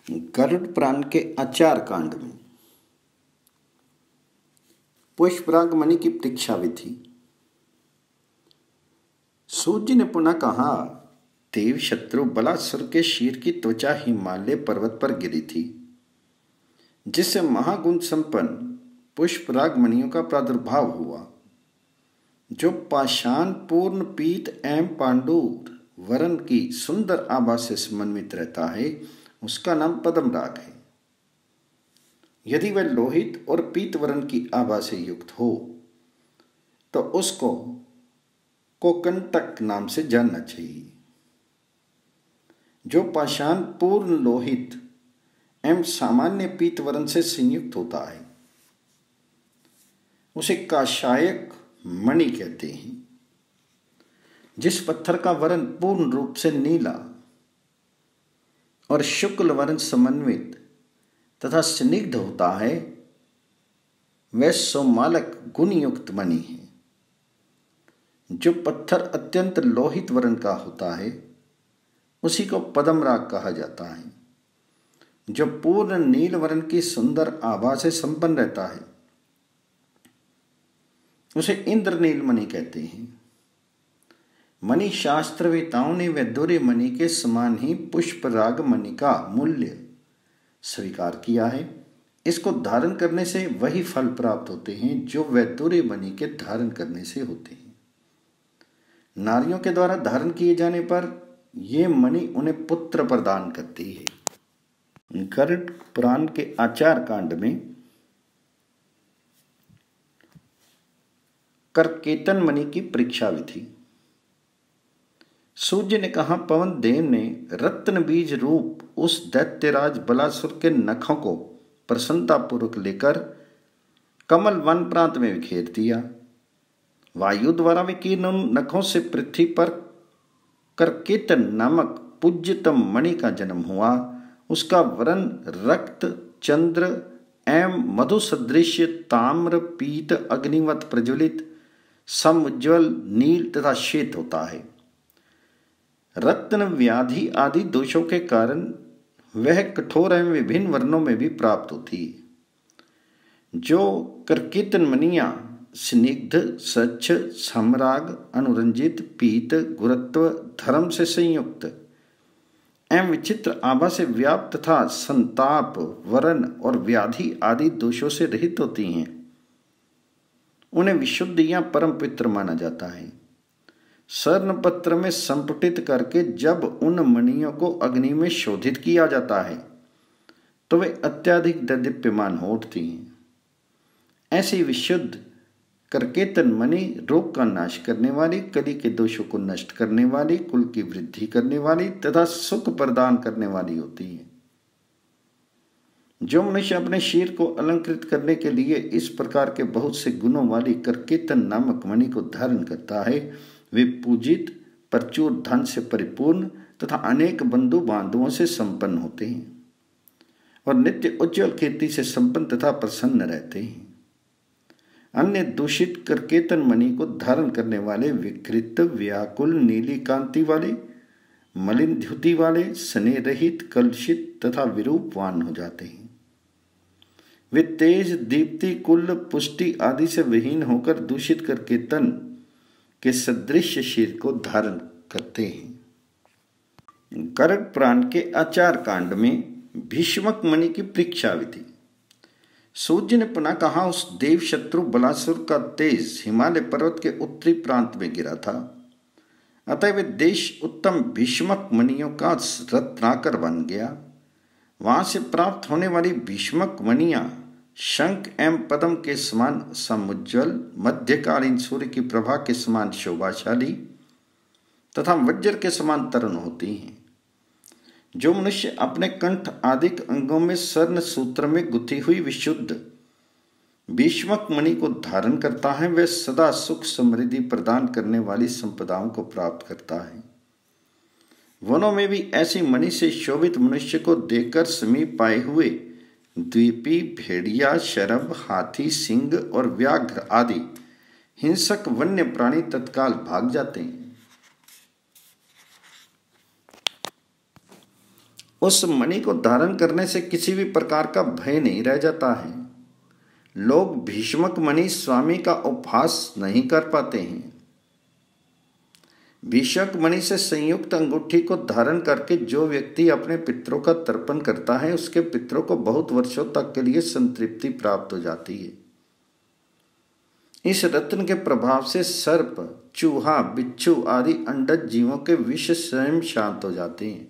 गरुड़ पुराण के आचार कांड में पुष्पराग मणि की परीक्षा विधि। सूर्य ने पुनः कहा, देव शत्रु बलासुर के शीर की त्वचा हिमालय पर्वत पर गिरी थी, जिससे महागुण संपन्न पुष्पराग मणियों का प्रादुर्भाव हुआ। जो पाषाण पूर्ण पीत एवं पांडुर वरण की सुंदर आभा से समन्वित रहता है, उसका नाम पद्मराग है। यदि वह लोहित और पीत वर्ण की आभा से युक्त हो तो उसको कोकंटक नाम से जानना चाहिए। जो पाषाण पूर्ण लोहित एवं सामान्य पीत वर्ण से संयुक्त होता है, उसे काशायक मणि कहते हैं। जिस पत्थर का वर्ण पूर्ण रूप से नीला और शुक्ल वर्ण समन्वित तथा स्निग्ध होता है, वह सोमालक गुण युक्त मणि है। जो पत्थर अत्यंत लोहित वर्ण का होता है, उसी को पद्मराग कहा जाता है। जो पूर्ण नील वर्ण की सुंदर आभा से संपन्न रहता है, उसे इंद्रनील मणि कहते हैं। मणि शास्त्रवेताओं ने वैदुर्य मणि के समान ही पुष्पराग मणि का मूल्य स्वीकार किया है। इसको धारण करने से वही फल प्राप्त होते हैं जो वैदुर्य मणि के धारण करने से होते हैं। नारियों के द्वारा धारण किए जाने पर यह मणि उन्हें पुत्र प्रदान करती है। गरुड़ पुराण के आचार कांड में करकेतन मणि की परीक्षा विधि। सूर्य ने कहा, पवन देव ने रत्न बीज रूप उस दैत्यराज बलासुर के नखों को प्रसन्नतापूर्वक लेकर कमल वन प्रांत में बिखेर दिया। वायु द्वारा विकीर्ण उन नखों से पृथ्वी पर करकेतन नामक पूज्यतम मणि का जन्म हुआ। उसका वर्ण रक्त, चंद्र एवं मधु सदृश ताम्र, पीत, अग्निवत प्रज्वलित, समुज्ज्वल, नील तथा श्वेत होता है। रत्न व्याधि आदि दोषों के कारण वह कठोर एवं विभिन्न वर्णों में भी प्राप्त होती है। जो करकेतन मणियां स्निग्ध, स्वच्छ, सम्राग, अनुरंजित, पीत, गुरुत्व, धर्म से संयुक्त एवं विचित्र आभा से व्याप्त तथा संताप, वरण और व्याधि आदि दोषों से रहित होती हैं, उन्हें विशुद्ध या परम पवित्र माना जाता है। स्वर्ण पत्र में संपुटित करके जब उन मणियों को अग्नि में शोधित किया जाता है, तो वे अत्यधिक दीप्यमान हो उठती हैं। ऐसी विशुद्ध करकेतन मणि रोग का नाश करने वाली, कली के दोषों को नष्ट करने वाली, कुल की वृद्धि करने वाली तथा सुख प्रदान करने वाली होती है। जो मनुष्य अपने शीर को अलंकृत करने के लिए इस प्रकार के बहुत से गुणों वाली करकेतन नामक मणि को धारण करता है, वे पूजित, प्रचुर धन से परिपूर्ण तथा अनेक बंधु बांधवों से संपन्न होते हैं और नित्य उज्ज्वल कीर्ति से संपन्न तथा प्रसन्न रहते हैं। अन्य दूषित करकेतन मणि को धारण करने वाले विकृत, व्याकुल, नीली कांति वाले, मलिन द्युति वाले, स्नेह रहित, कलुषित तथा विरूपवान हो जाते हैं। वे तेज, दीप्ति, कुल, पुष्टि आदि से विहीन होकर दूषित करकेतन के सदृश शीर को धारण करते हैं। गरुड़ पुराण के आचार कांड में भीष्मक मणि की परीक्षा विधि। सूर्य ने पुनः कहा, उस देव शत्रु बलासुर का तेज हिमालय पर्वत के उत्तरी प्रांत में गिरा था, अतः वे देश उत्तम भीष्मक मणियों का रत्नाकर बन गया। वहां से प्राप्त होने वाली भीष्मक मणियां शंख एवं पद्म के समान समुज्ज्वल, मध्यकालीन सूर्य की प्रभा के समान शोभाशाली तथा वज्र के समान तरुण होती हैं। जो मनुष्य अपने कंठ आदि अंगों में स्वर्ण सूत्र में गुथी हुई विशुद्ध भीष्मक मणि को धारण करता है, वह सदा सुख समृद्धि प्रदान करने वाली संपदाओं को प्राप्त करता है। वनों में भी ऐसी मणि से शोभित मनुष्य को देखकर समीप पाए हुए द्वीपी, भेड़िया, शरभ, हाथी, सिंह और व्याघ्र आदि हिंसक वन्य प्राणी तत्काल भाग जाते हैं। उस मणि को धारण करने से किसी भी प्रकार का भय नहीं रह जाता है। लोग भीष्मक मणि स्वामी का उपहास नहीं कर पाते हैं। भीष्मक मणि से संयुक्त अंगूठी को धारण करके जो व्यक्ति अपने पितरों का तर्पण करता है, उसके पितरों को बहुत वर्षों तक के लिए संतृप्ति प्राप्त हो जाती है। इस रत्न के प्रभाव से सर्प, चूहा, बिच्छू आदि अंडज जीवों के विष स्वयं शांत हो जाते हैं।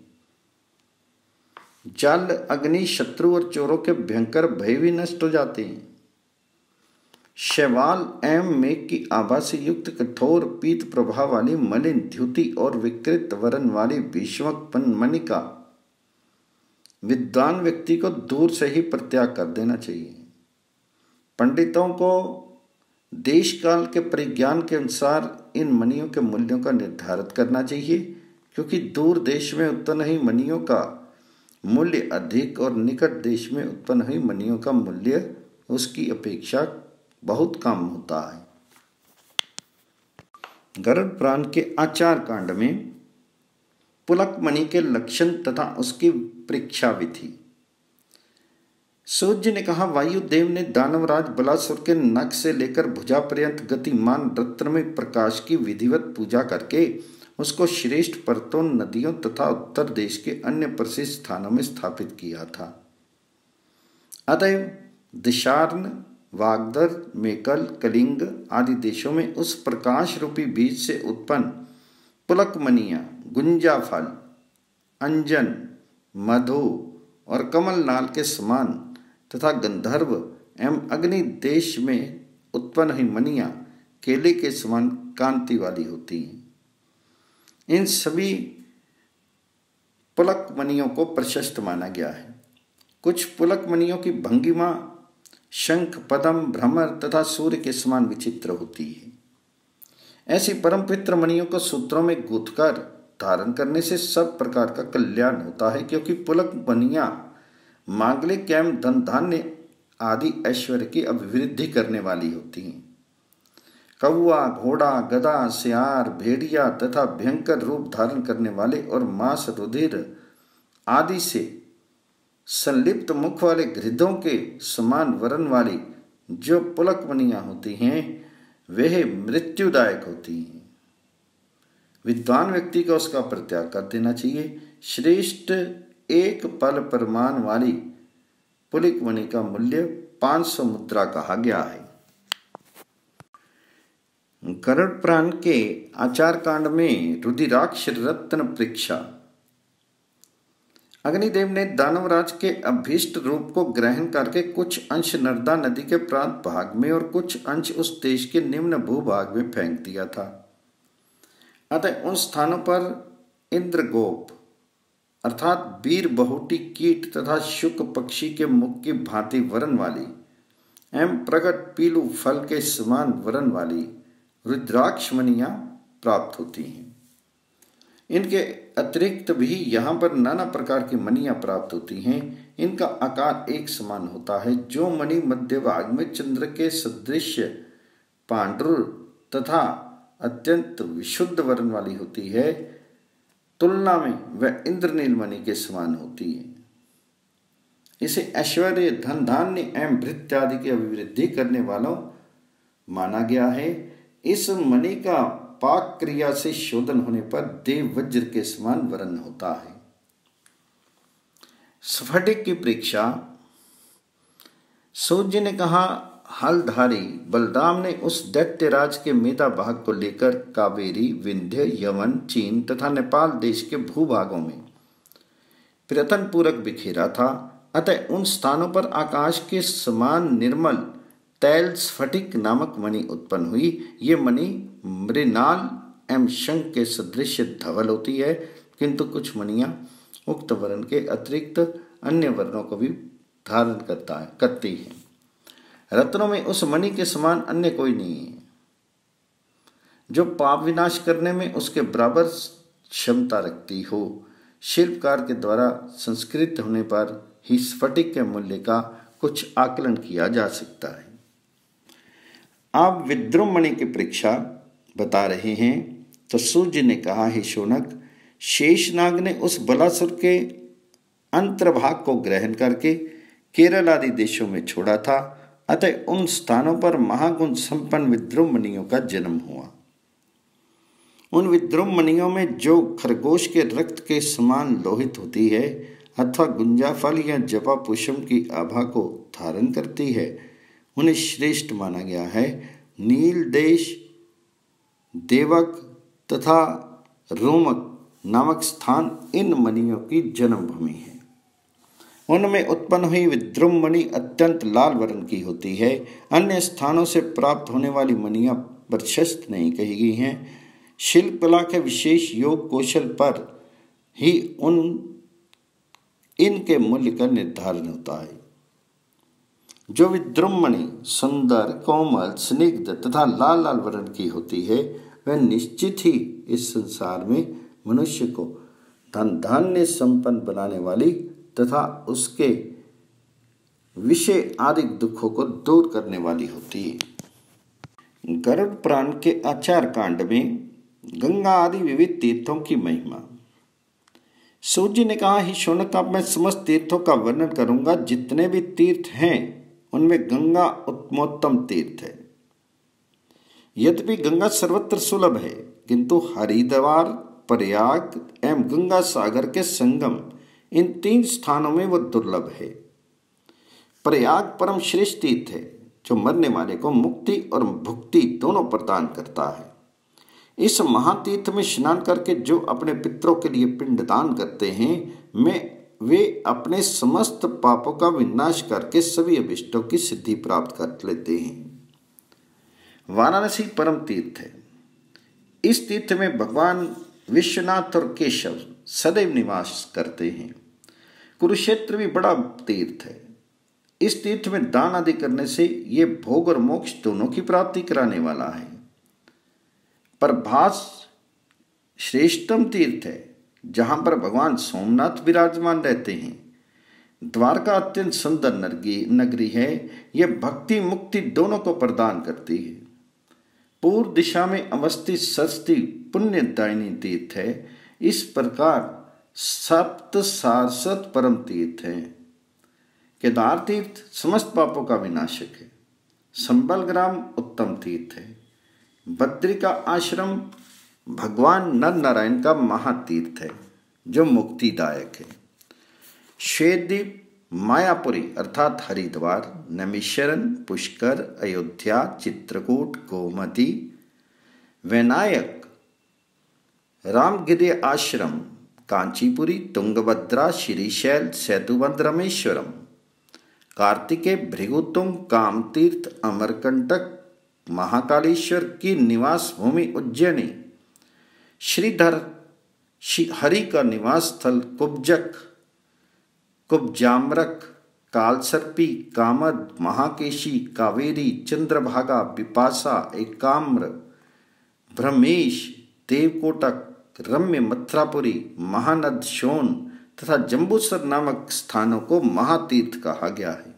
जल, अग्नि, शत्रु और चोरों के भयंकर भय भी नष्ट हो जाते हैं। शैवाल एवं मेघ की आभा से युक्त कठोर पीत प्रभाव वाली मलिन, द्युति और विकृत वर्ण वाली भीष्मक मणि का विद्वान व्यक्ति को दूर से ही परित्याग कर देना चाहिए। पंडितों को देश काल के परिज्ञान के अनुसार इन मणियों के मूल्यों का निर्धारित करना चाहिए, क्योंकि दूर देश में उत्पन्न हुई मणियों का मूल्य अधिक और निकट देश में उत्पन्न हुई मणियों का मूल्य उसकी अपेक्षा बहुत कम होता है। गरुड़ पुराण के आचार कांड में पुलक मणि के लक्षण तथा उसकी परीक्षा विधि। सूर्य ने कहा, वायुदेव ने दानवराज बलासुर के नख से लेकर भुजा पर्यंत गतिमान रत्नमय प्रकाश की विधिवत पूजा करके उसको श्रेष्ठ पर्वतों, नदियों तथा उत्तर देश के अन्य प्रसिद्ध स्थानों में स्थापित किया था। अतएव दिशार्न, वागदर, मेकल, कलिंग आदि देशों में उस प्रकाश रूपी बीज से उत्पन्न पुलक मणियां, गुंजा फल, अंजन, मधु और कमल नाल के समान तथा गंधर्व एवं अग्नि देश में उत्पन्न हुई मणियां केले के समान कांति वाली होती हैं। इन सभी पुलक मणियों को प्रशस्त माना गया है। कुछ पुलक मणियों की भंगिमा शंख, पद्म, भ्रमर तथा सूर्य के समान विचित्र होती है। ऐसी परम पवित्र मणियों को सूत्रों में गूंथकर धारण करने से सब प्रकार का कल्याण होता है, क्योंकि पुलक मणियां मांगलिक एवं धन धान्य आदि ऐश्वर्य की अभिवृद्धि करने वाली होती हैं। कौआ, घोड़ा, गधा, सियार, भेड़िया तथा भयंकर रूप धारण करने वाले और मांस, रुधिर आदि से संलिप्त मुख वाले गृद्धों के समान वर्ण वाली जो पुलक मणियां होती हैं, वह मृत्युदायक होती हैं। विद्वान व्यक्ति को उसका परित्याग कर देना चाहिए। श्रेष्ठ एक पल प्रमाण वाली पुलक मणि का मूल्य 500 मुद्रा कहा गया है। गरुड़ पुराण के आचार कांड में रुधिराक्ष रत्न परीक्षा। अग्निदेव ने दानवराज के अभीष्ट रूप को ग्रहण करके कुछ अंश नर्मदा नदी के प्रांत भाग में और कुछ अंश उस देश के निम्न भूभाग में फेंक दिया था। अतः उन स्थानों पर इंद्रगोप अर्थात वीर बहुटी कीट तथा शुक पक्षी के मुख की भांति वर्ण वाली एवं प्रकट पीलू फल के समान वर्ण वाली रुद्राक्ष मणियां प्राप्त होती हैं। इनके अतिरिक्त भी यहाँ पर नाना प्रकार की मणियां प्राप्त होती हैं। इनका आकार एक समान होता है। जो मणि मध्य भाग में चंद्र के सदृश पांडुर तथा अत्यंत विशुद्ध वर्ण वाली होती है, तुलना में वह इंद्रनील मणि के समान होती है। इसे ऐश्वर्य, धन धान्य एवं भृत्य आदि की अभिवृद्धि करने वालों माना गया है। इस मणि का पाक क्रिया से शोधन होने पर देव वज्र के समान वर्ण होता है। स्फटिक की परीक्षा। सूर्य ने कहा, हलधारी बलराम ने उस दैत्यराज के मेधा भाग को लेकर कावेरी, विंध्य, यमन, चीन तथा नेपाल देश के भूभागों में प्रयत्न पूर्वक बिखेरा था। अतः उन स्थानों पर आकाश के समान निर्मल तैल स्फटिक नामक मणि उत्पन्न हुई। ये मणि मृणाल एवं शंख के सदृश धवल होती है, किंतु कुछ मणियां उक्त वर्ण के अतिरिक्त अन्य वर्णों को भी धारण करती है। रत्नों में उस मणि के समान अन्य कोई नहीं है जो पाप विनाश करने में उसके बराबर क्षमता रखती हो। शिल्पकार के द्वारा संस्कृत होने पर ही स्फटिक के मूल्य का कुछ आकलन किया जा सकता है। आप विद्रुम मणि की परीक्षा बता रहे हैं तो सूर्य ने कहा, हे शौनक, शेषनाग ने उस बलासुर के अंतर्भाग को ग्रहण करके केरल आदि देशों में छोड़ा था। अतः उन स्थानों पर महागुण संपन्न विद्रुमणियों का जन्म हुआ। उन विद्रुमणियों में जो खरगोश के रक्त के समान लोहित होती है अथवा गुंजाफल या जपा पुष्प की आभा को धारण करती है, उन्हें श्रेष्ठ माना गया है। नील देश, देवक तथा रोमक नामक स्थान इन मणियों की जन्मभूमि है। उनमें उत्पन्न हुई विद्रुमणि अत्यंत लाल वर्ण की होती है। अन्य स्थानों से प्राप्त होने वाली मणियां प्रशस्त नहीं कही गई हैं। शिल्पकला के विशेष योग कौशल पर ही इनके मूल्य का निर्धारण होता है। जो विद्रुमणि सुंदर, कोमल, स्निग्ध तथा लाल लाल वर्ण की होती है, वह निश्चित ही इस संसार में मनुष्य को धन धान्य संपन्न बनाने वाली तथा उसके विषय आदि दुखों को दूर करने वाली होती है। गरुड़ पुराण के आचार कांड में गंगा आदि विविध तीर्थों की महिमा। सूर्य ने कहा, ही शौनक, अब मैं समस्त तीर्थों का वर्णन करूंगा। जितने भी तीर्थ हैं उनमें गंगा उत्तमोत्तम तीर्थ है। यद्यपि गंगा सर्वत्र सुलभ है, किंतु हरिद्वार, प्रयाग एवं गंगा सागर के संगम, इन 3 स्थानों में वो दुर्लभ है। प्रयाग परम श्रेष्ठ तीर्थ है, जो मरने वाले को मुक्ति और भुक्ति दोनों प्रदान करता है। इस महातीर्थ में स्नान करके जो अपने पितरों के लिए पिंडदान करते हैं, वे अपने समस्त पापों का विनाश करके सभी अभिष्टों की सिद्धि प्राप्त कर लेते हैं। वाराणसी परम तीर्थ है। इस तीर्थ में भगवान विश्वनाथ और केशव सदैव निवास करते हैं। कुरुक्षेत्र भी बड़ा तीर्थ है। इस तीर्थ में दान आदि करने से ये भोग और मोक्ष दोनों की प्राप्ति कराने वाला है। प्रभास श्रेष्ठतम तीर्थ है, जहां पर भगवान सोमनाथ विराजमान रहते हैं। द्वारका अत्यंत सुंदर नगरी है। यह भक्ति मुक्ति दोनों को प्रदान करती है। पूर्व दिशा में अवस्थित सरस्वती पुण्यदायिनी तीर्थ है। इस प्रकार सप्त सारस्वत परम तीर्थ है। केदार तीर्थ समस्त पापों का विनाशक है। संबल ग्राम उत्तम तीर्थ है। बद्री का आश्रम भगवान नर नारायण का महातीर्थ है, जो मुक्तिदायक है। श्वेतद्वीप, मायापुरी अर्थात हरिद्वार, नैमिषारण्य, पुष्कर, अयोध्या, चित्रकूट, गोमती, वैनायक, रामगिरि आश्रम, कांचीपुरी, तुंगभद्रा, श्रीशैल, सेतुबंध, रामेश्वरम, कार्तिकेय, भृगुतुंग, कामतीर्थ, अमरकंटक, महाकालेश्वर की निवास भूमि उज्जैनी, श्रीधर हरि का निवास स्थल कुब्जक, कुब्जाम्रक, कालसर्पी, कामद, महाकेशी, कावेरी, चंद्रभागा, विपासा, एकाम्र, ब्रह्मेश, देवकोटक, रम्य, मथुरापुरी, महानद, शोन तथा जम्बूसर नामक स्थानों को महातीर्थ कहा गया है।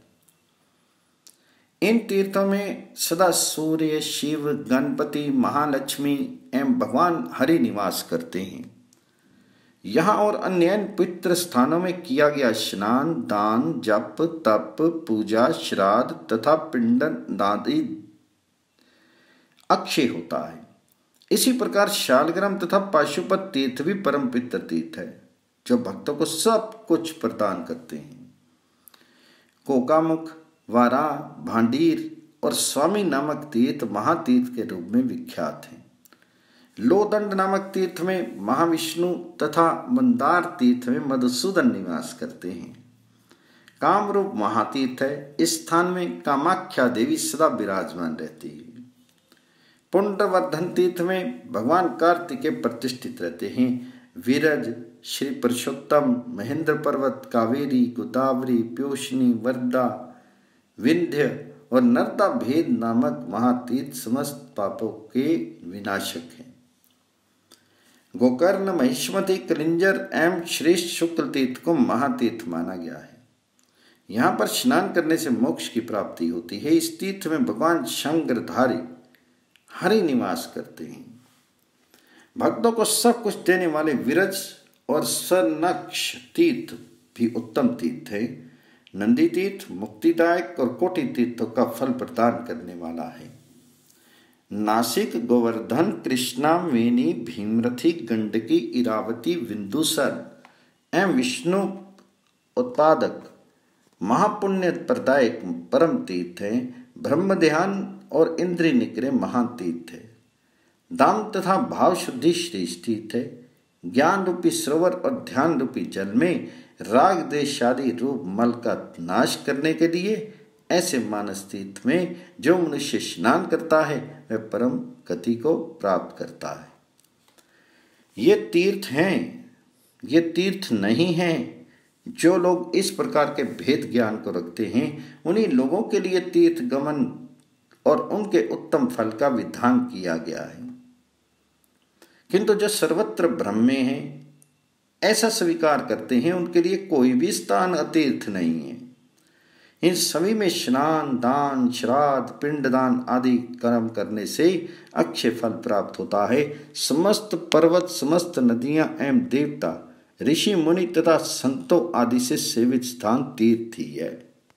इन तीर्थों में सदा सूर्य, शिव, गणपति, महालक्ष्मी एवं भगवान हरि निवास करते हैं। यहाँ और अन्य पवित्र स्थानों में किया गया स्नान, दान, जप, तप, पूजा, श्राद्ध तथा पिंडन आदि अक्षय होता है। इसी प्रकार शालग्राम तथा पाशुपत तीर्थ भी परम पवित्र तीर्थ है, जो भक्तों को सब कुछ प्रदान करते हैं। कोकामुख, वारा, भांडीर और स्वामी नामक तीर्थ महातीर्थ के रूप में विख्यात हैं। लोदंड नामक तीर्थ में महाविष्णु तथा मंदार तीर्थ में मधुसूदन निवास करते हैं। कामरूप महातीर्थ है। इस स्थान में कामाख्या देवी सदा विराजमान रहती है। पुंडवर्धन तीर्थ में भगवान कार्तिकेय प्रतिष्ठित रहते हैं। विरज, श्री पुरुषोत्तम, महेंद्र पर्वत, कावेरी, गोदावरी, प्योषणी, वर्धा, विंध्य और नर्मदा भेद नामक महातीर्थ समस्त पापों के विनाशक हैं। गोकर्ण, महिष्मति, कलिंजर एवं श्रेष्ठ शुक्ल तीर्थ को महातीर्थ माना गया है। यहाँ पर स्नान करने से मोक्ष की प्राप्ति होती है। इस तीर्थ में भगवान शंकरधारी हरि निवास करते हैं। भक्तों को सब कुछ देने वाले विरज और सनक्ष तीर्थ भी उत्तम तीर्थ है। नंदी तीर्थ मुक्तिदायक और कोटि तीर्थों का फल प्रदान करने वाला है। नासिक, गोवर्धन, कृष्णा, वेणी, भीमरथी, गंडकी, इरावती, विंदुसर एवं विष्णु उत्पादक महापुण्य प्रदायक परम तीर्थ है। ब्रह्म ध्यान और इंद्रिय निग्रह महान तीर्थ है। दाम तथा भाव शुद्धि श्रेष्ठ तीर्थ है। ज्ञान रूपी सरोवर और ध्यान रूपी जल में राग द्वेष आदि रूप मल का नाश करने के लिए ऐसे मानस तीर्थ में जो मनुष्य स्नान करता है वह परम गति को प्राप्त करता है। ये तीर्थ हैं, ये तीर्थ नहीं हैं। जो लोग इस प्रकार के भेद ज्ञान को रखते हैं उन्हीं लोगों के लिए तीर्थ गमन और उनके उत्तम फल का विधान किया गया है। किंतु जो सर्वत्र ब्रह्म में है ऐसा स्वीकार करते हैं उनके लिए कोई भी स्थान अतीर्थ नहीं है। इन सभी में स्नान, दान, श्राद्ध, पिंडदान आदि कर्म करने से अक्षय फल प्राप्त होता है। समस्त पर्वत, समस्त नदियां एवं देवता, ऋषि मुनि तथा संतों आदि से सेवित स्थान तीर्थ ही है।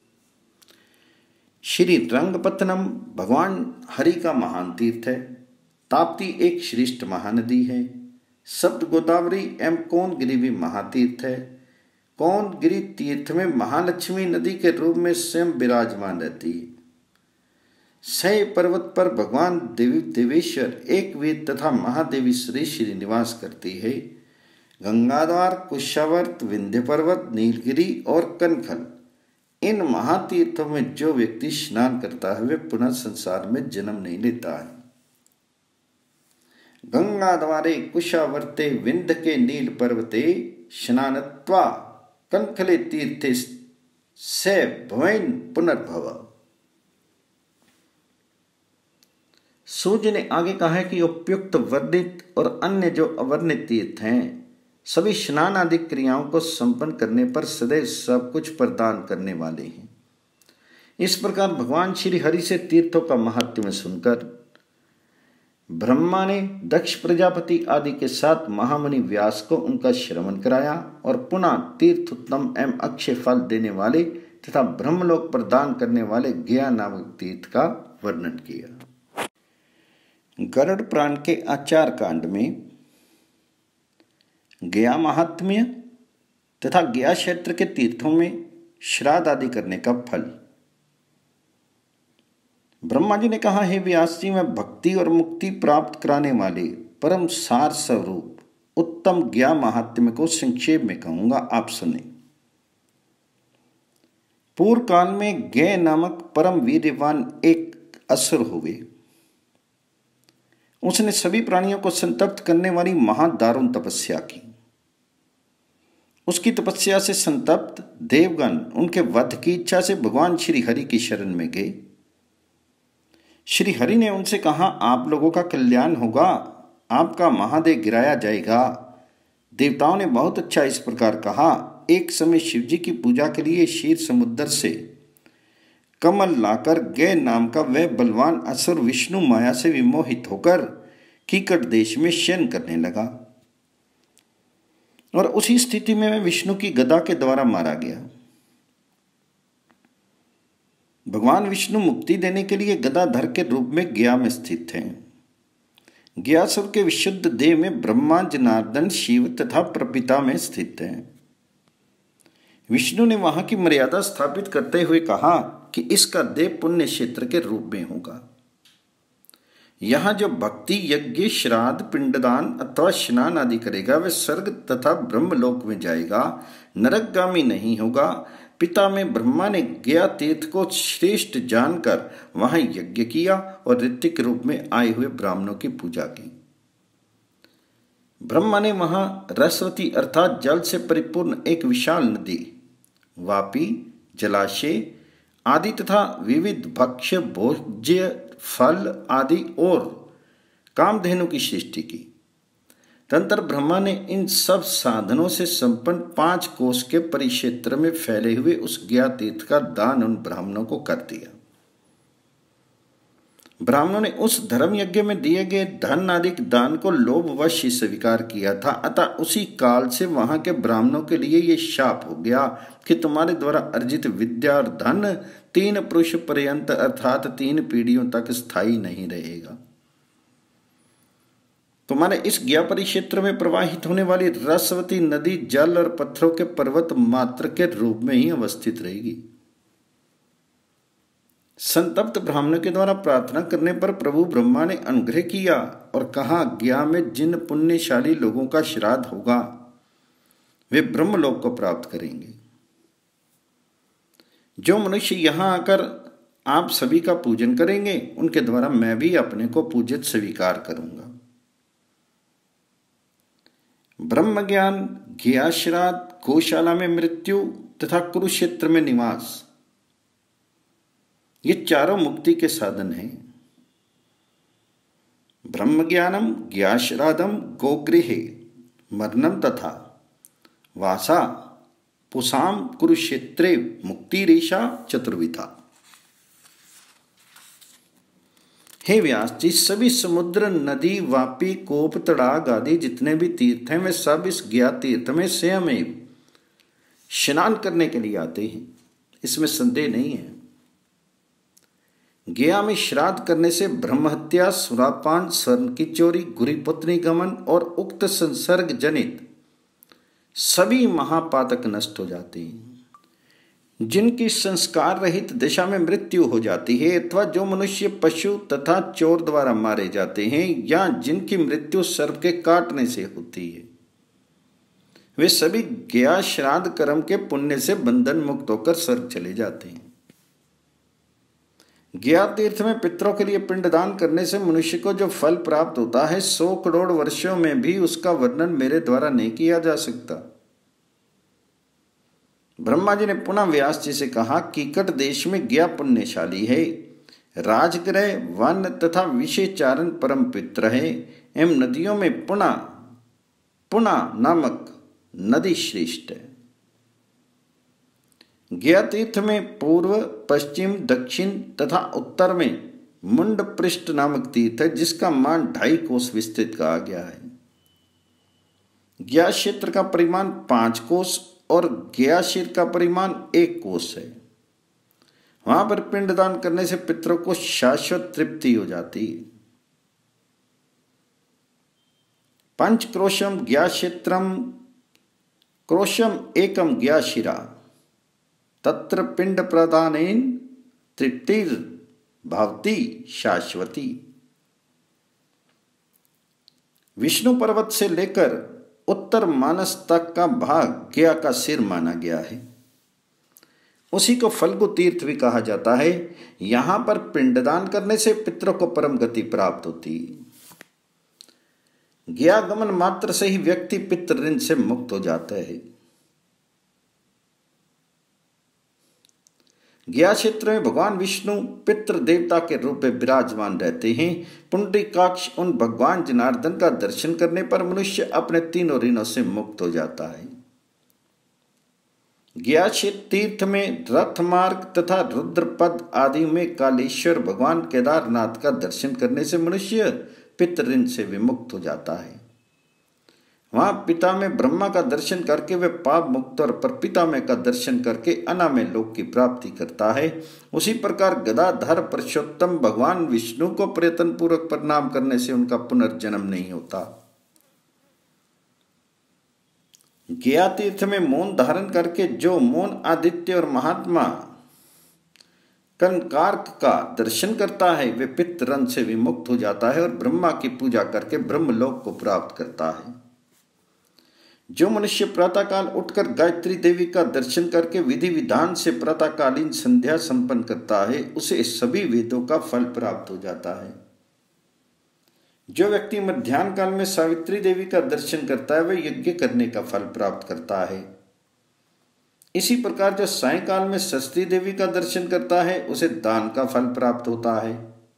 श्री रंगपत्तनम भगवान हरि का महान तीर्थ है। ताप्ती एक श्रेष्ठ महानदी है। सप्त गोदावरी एवं कोनगिरी भी महातीर्थ है। कोनगिरी तीर्थ में महालक्ष्मी नदी के रूप में स्वयं विराजमान रहती है। सय पर्वत पर भगवान देवी देवेश्वर एक वीर तथा महादेवी श्री निवास करती है। गंगाद्वार, कुशावर्त, विंध्य पर्वत, नीलगिरी और कनखल इन महातीर्थों में जो व्यक्ति स्नान करता है वे पुनः संसार में जन्म नहीं लेता है। गंगाद्वारे कुशावर्ते विंध्य के नील पर्वते स्नानत्वा कनखले तीर्थे से भवेन पुनर्भव। सूर्य ने आगे कहा है कि उपयुक्त वर्णित और अन्य जो अवर्णित तीर्थ हैं सभी स्नान आदि क्रियाओं को संपन्न करने पर सदैव सब कुछ प्रदान करने वाले हैं। इस प्रकार भगवान श्री हरि से तीर्थों का महात्म्य सुनकर ब्रह्मा ने दक्ष प्रजापति आदि के साथ महामुनि व्यास को उनका श्रवण कराया और पुनः तीर्थ उत्तम एवं अक्षय फल देने वाले तथा ब्रह्मलोक प्रदान करने वाले गया नामक तीर्थ का वर्णन किया। गरुड़ पुराण के आचार कांड में गया महात्म्य तथा गया क्षेत्र के तीर्थों में श्राद्ध आदि करने का फल। ब्रह्मा जी ने कहा, हे व्यास जी, मैं भक्ति और मुक्ति प्राप्त कराने वाले परम सार स्वरूप उत्तम ज्ञा महात्म्य को संक्षेप में कहूंगा, आप सुने। पूर्व काल में गय नामक परम वीर्यवान एक असुर हुए। उसने सभी प्राणियों को संतप्त करने वाली महादारुण तपस्या की। उसकी तपस्या से संतप्त देवगण उनके वध की इच्छा से भगवान श्री हरि की शरण में गए। श्री हरि ने उनसे कहा, आप लोगों का कल्याण होगा, आपका महादेव गिराया जाएगा। देवताओं ने बहुत अच्छा इस प्रकार कहा। एक समय शिव जी की पूजा के लिए क्षीर समुद्र से कमल लाकर गय नाम का वह बलवान असुर विष्णु माया से विमोहित होकर कीकट देश में शयन करने लगा और उसी स्थिति में वह विष्णु की गदा के द्वारा मारा गया। भगवान विष्णु मुक्ति देने के लिए गदाधर के रूप में गया में स्थित हैं। गयासुर के विशुद्ध देह में ब्रह्मा, जनार्दन, शिव तथा प्रपिता में स्थित हैं। विष्णु ने वहां की मर्यादा स्थापित करते हुए कहा कि इसका देह पुण्य क्षेत्र के रूप में होगा। यहां जो भक्ति, यज्ञ, श्राद्ध, पिंडदान अथवा स्नान आदि करेगा वह स्वर्ग तथा ब्रह्मलोक में जाएगा, नरकगामी नहीं होगा। पिता में ब्रह्मा ने गया तीर्थ को श्रेष्ठ जानकर वहां यज्ञ किया और ऋतिक रूप में आए हुए ब्राह्मणों की पूजा की। ब्रह्मा ने वहां रसवती अर्थात जल से परिपूर्ण एक विशाल नदी, वापी, जलाशय आदि तथा विविध भक्ष्य, भोज्य, फल आदि और कामधेनु की सृष्टि की। तंत्र ब्रह्मा ने इन सब साधनों से संपन्न 5 कोस के परिक्षेत्र में फैले हुए उस गया तीर्थ का दान उन ब्राह्मणों को कर दिया। ब्राह्मणों ने उस धर्म यज्ञ में दिए गए धन आदि दान को लोभवश ही स्वीकार किया था, अतः उसी काल से वहां के ब्राह्मणों के लिए ये शाप हो गया कि तुम्हारे द्वारा अर्जित विद्या और धन 3 पुरुष पर्यंत अर्थात 3 पीढ़ियों तक स्थायी नहीं रहेगा। तुम्हारे इस ज्ञा परिक्षेत्र में प्रवाहित होने वाली रसवती नदी जल और पत्थरों के पर्वत मात्र के रूप में ही अवस्थित रहेगी। संतप्त ब्राह्मणों के द्वारा प्रार्थना करने पर प्रभु ब्रह्मा ने अनुग्रह किया और कहा, ज्ञा में जिन पुण्यशाली लोगों का श्राद्ध होगा वे ब्रह्मलोक को प्राप्त करेंगे। जो मनुष्य यहां आकर आप सभी का पूजन करेंगे उनके द्वारा मैं भी अपने को पूजित स्वीकार करूंगा। ब्रह्म ज्ञान, ज्ञा श्राद्ध, गौशाला में मृत्यु तथा कुरुक्षेत्र में निवास, ये चारों मुक्ति के साधन हैं। ब्रह्म ज्ञानम, ज्ञाश्राद्धम, गोगृहे मरणम तथा वासा पुसाम कुरुक्षेत्रे मुक्तिरेषा चतुर्विधा। हे व्यास जी, सभी समुद्र, नदी, वापी, कोप, तड़ाग आदि जितने भी तीर्थ हैं वे सब इस ज्ञा तीर्थ में स्वयं स्नान करने के लिए आते हैं, इसमें संदेह नहीं है। ज्ञा में श्राद्ध करने से ब्रह्महत्या, सुरापान, स्वर्ण की चोरी, गुरीपुत्री गमन और उक्त संसर्ग जनित सभी महापातक नष्ट हो जाते हैं। जिनकी संस्कार रहित दशा में मृत्यु हो जाती है अथवा जो मनुष्य पशु तथा चोर द्वारा मारे जाते हैं या जिनकी मृत्यु सर्प के काटने से होती है, वे सभी ज्ञा श्राद्ध कर्म के पुण्य से बंधन मुक्त होकर स्वर्ग चले जाते हैं। ज्ञा तीर्थ में पितरों के लिए पिंडदान करने से मनुष्य को जो फल प्राप्त होता है 100 करोड़ वर्षों में भी उसका वर्णन मेरे द्वारा नहीं किया जा सकता। ब्रह्मा जी ने पुनः व्यास जी से कहा, कीकट देश में ज्ञा पुण्यशाली है, राजगृह, वन तथा विषयचारण परम पित्र है एवं नदियों में पुना नामक नदी श्रेष्ठ है। ज्ञा तीर्थ में पूर्व, पश्चिम, दक्षिण तथा उत्तर में मुंड पृष्ठ नामक तीर्थ है जिसका मान 2.5 कोस विस्तृत कहा गया है। ज्ञा क्षेत्र का परिमाण 5 कोस और ज्ञा शीर का परिमाण 1 कोस है। वहां पर पिंडदान करने से पितरों को शाश्वत तृप्ति हो जाती है। पंच क्रोशम ज्ञा क्षेत्रम क्रोशम एकम ज्ञा शिरा तत्र पिंड प्रदानेन तृप्तिर भावती शाश्वती। विष्णु पर्वत से लेकर उत्तर मानस तक का भाग ज्ञा का सिर माना गया है। उसी को फल्गु तीर्थ भी कहा जाता है। यहां पर पिंडदान करने से पितरों को परम गति प्राप्त होती है। ज्ञा गमन मात्र से ही व्यक्ति पितृ ऋण से मुक्त हो जाता है। ज्ञा क्षेत्र में भगवान विष्णु पितृ देवता के रूप में विराजमान रहते हैं। पुंडरीकाक्ष उन भगवान जनार्दन का दर्शन करने पर मनुष्य अपने 3 ऋणों से मुक्त हो जाता है। ज्ञा तीर्थ में रथ मार्ग तथा रुद्रपद आदि में कालेश्वर भगवान केदारनाथ का दर्शन करने से मनुष्य पितृ ऋण से विमुक्त हो जाता है। वहां पिता में ब्रह्मा का दर्शन करके वे पाप मुक्त और परपिता में का दर्शन करके अनामय लोक की प्राप्ति करता है। उसी प्रकार गदाधर पुरुषोत्तम भगवान विष्णु को प्रयत्न पूर्वक प्रणाम करने से उनका पुनर्जन्म नहीं होता। ज्ञा तीर्थ में मौन धारण करके जो मौन आदित्य और महात्मा कनकारक का दर्शन करता है वे पितृ से विमुक्त हो जाता है और ब्रह्मा की पूजा करके ब्रह्मलोक को प्राप्त करता है। जो मनुष्य प्रातःकाल उठकर गायत्री देवी का दर्शन करके विधि विधान से प्रातःकालीन संध्या संपन्न करता है उसे सभी वेदों का फल प्राप्त हो जाता है। जो व्यक्ति मध्याह्न काल में सावित्री देवी का दर्शन करता है वह यज्ञ करने का फल प्राप्त करता है। इसी प्रकार जो सायंकाल में सरस्वती देवी का दर्शन करता है उसे दान का फल प्राप्त होता है।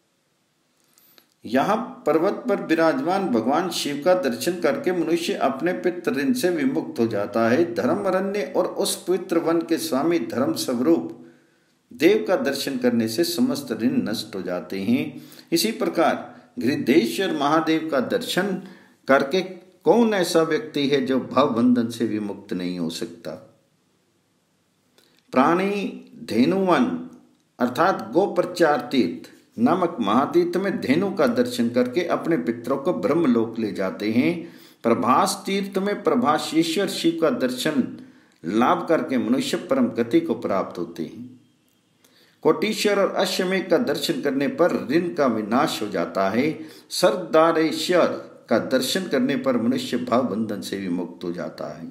यहाँ पर्वत पर विराजमान भगवान शिव का दर्शन करके मनुष्य अपने पितृ ऋण से विमुक्त हो जाता है। धर्म अरण्य और उस पवित्र वन के स्वामी धर्म स्वरूप देव का दर्शन करने से समस्त ऋण नष्ट हो जाते हैं। इसी प्रकार गृहेश्वर महादेव का दर्शन करके कौन ऐसा व्यक्ति है जो भव बंधन से विमुक्त नहीं हो सकता। प्राणी धेनुवन अर्थात गोप्रचार तीर्थ नामक महातीर्थ में धेनु का दर्शन करके अपने पितरों को ब्रह्मलोक ले जाते हैं। प्रभास तीर्थ में प्रभासेश्वर शिव का दर्शन लाभ करके मनुष्य परम गति को प्राप्त होते हैं। कोटीश्वर और अश्वमेघ का दर्शन करने पर ऋण का विनाश हो जाता है। सर्गदारेश्वर का दर्शन करने पर मनुष्य भाव बंधन से विमुक्त हो जाता है।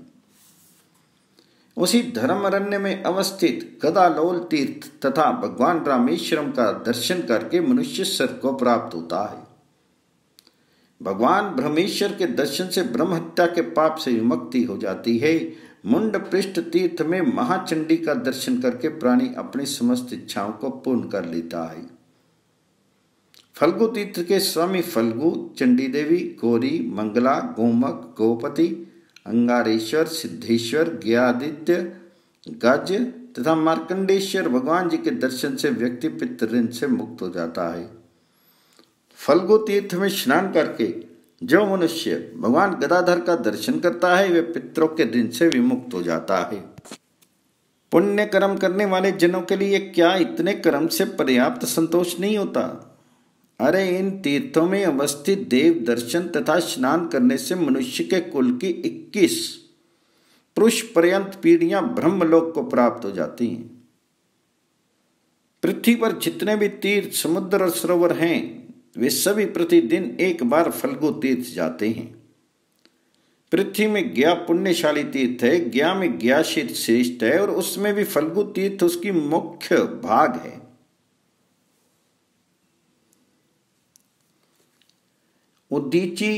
उसी धर्मरण्य में अवस्थित गदालोल तीर्थ तथा भगवान रामेश्वरम का दर्शन करके मनुष्य स्वर्ग को प्राप्त होता है। भगवान ब्रह्मेश्वर के दर्शन से ब्रह्म हत्या के पाप से विमुक्ति हो जाती है। मुंड पृष्ठ तीर्थ में महाचंडी का दर्शन करके प्राणी अपनी समस्त इच्छाओं को पूर्ण कर लेता है। फल्गु तीर्थ के स्वामी फल्गु, चंडी देवी, गौरी, मंगला, गोमक, गोपति, अंगारेश्वर, सिद्धेश्वर, ज्ञादित्य, गज तथा मार्कंडेश्वर भगवान जी के दर्शन से व्यक्ति पितृ से मुक्त हो जाता है। फल्गु तीर्थ में स्नान करके जो मनुष्य भगवान गदाधर का दर्शन करता है वे पितरों के ऋण से विमुक्त हो जाता है। पुण्य कर्म करने वाले जनों के लिए क्या इतने कर्म से पर्याप्त संतोष नहीं होता? अरे इन तीर्थों में अवस्थित देव दर्शन तथा स्नान करने से मनुष्य के कुल की 21 पुरुष पर्यंत पीढ़ियां ब्रह्मलोक को प्राप्त हो जाती हैं। पृथ्वी पर जितने भी तीर्थ, समुद्र और सरोवर हैं वे सभी प्रतिदिन एक बार फल्गु तीर्थ जाते हैं। पृथ्वी में गया पुण्यशाली तीर्थ है, गया में गया श्रेष्ठ है और उसमें भी फल्गु तीर्थ उसकी मुख्य भाग है। उदीची,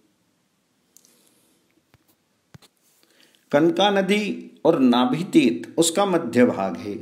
कनका नदी और नाभि तीर्थ उसका मध्य भाग है।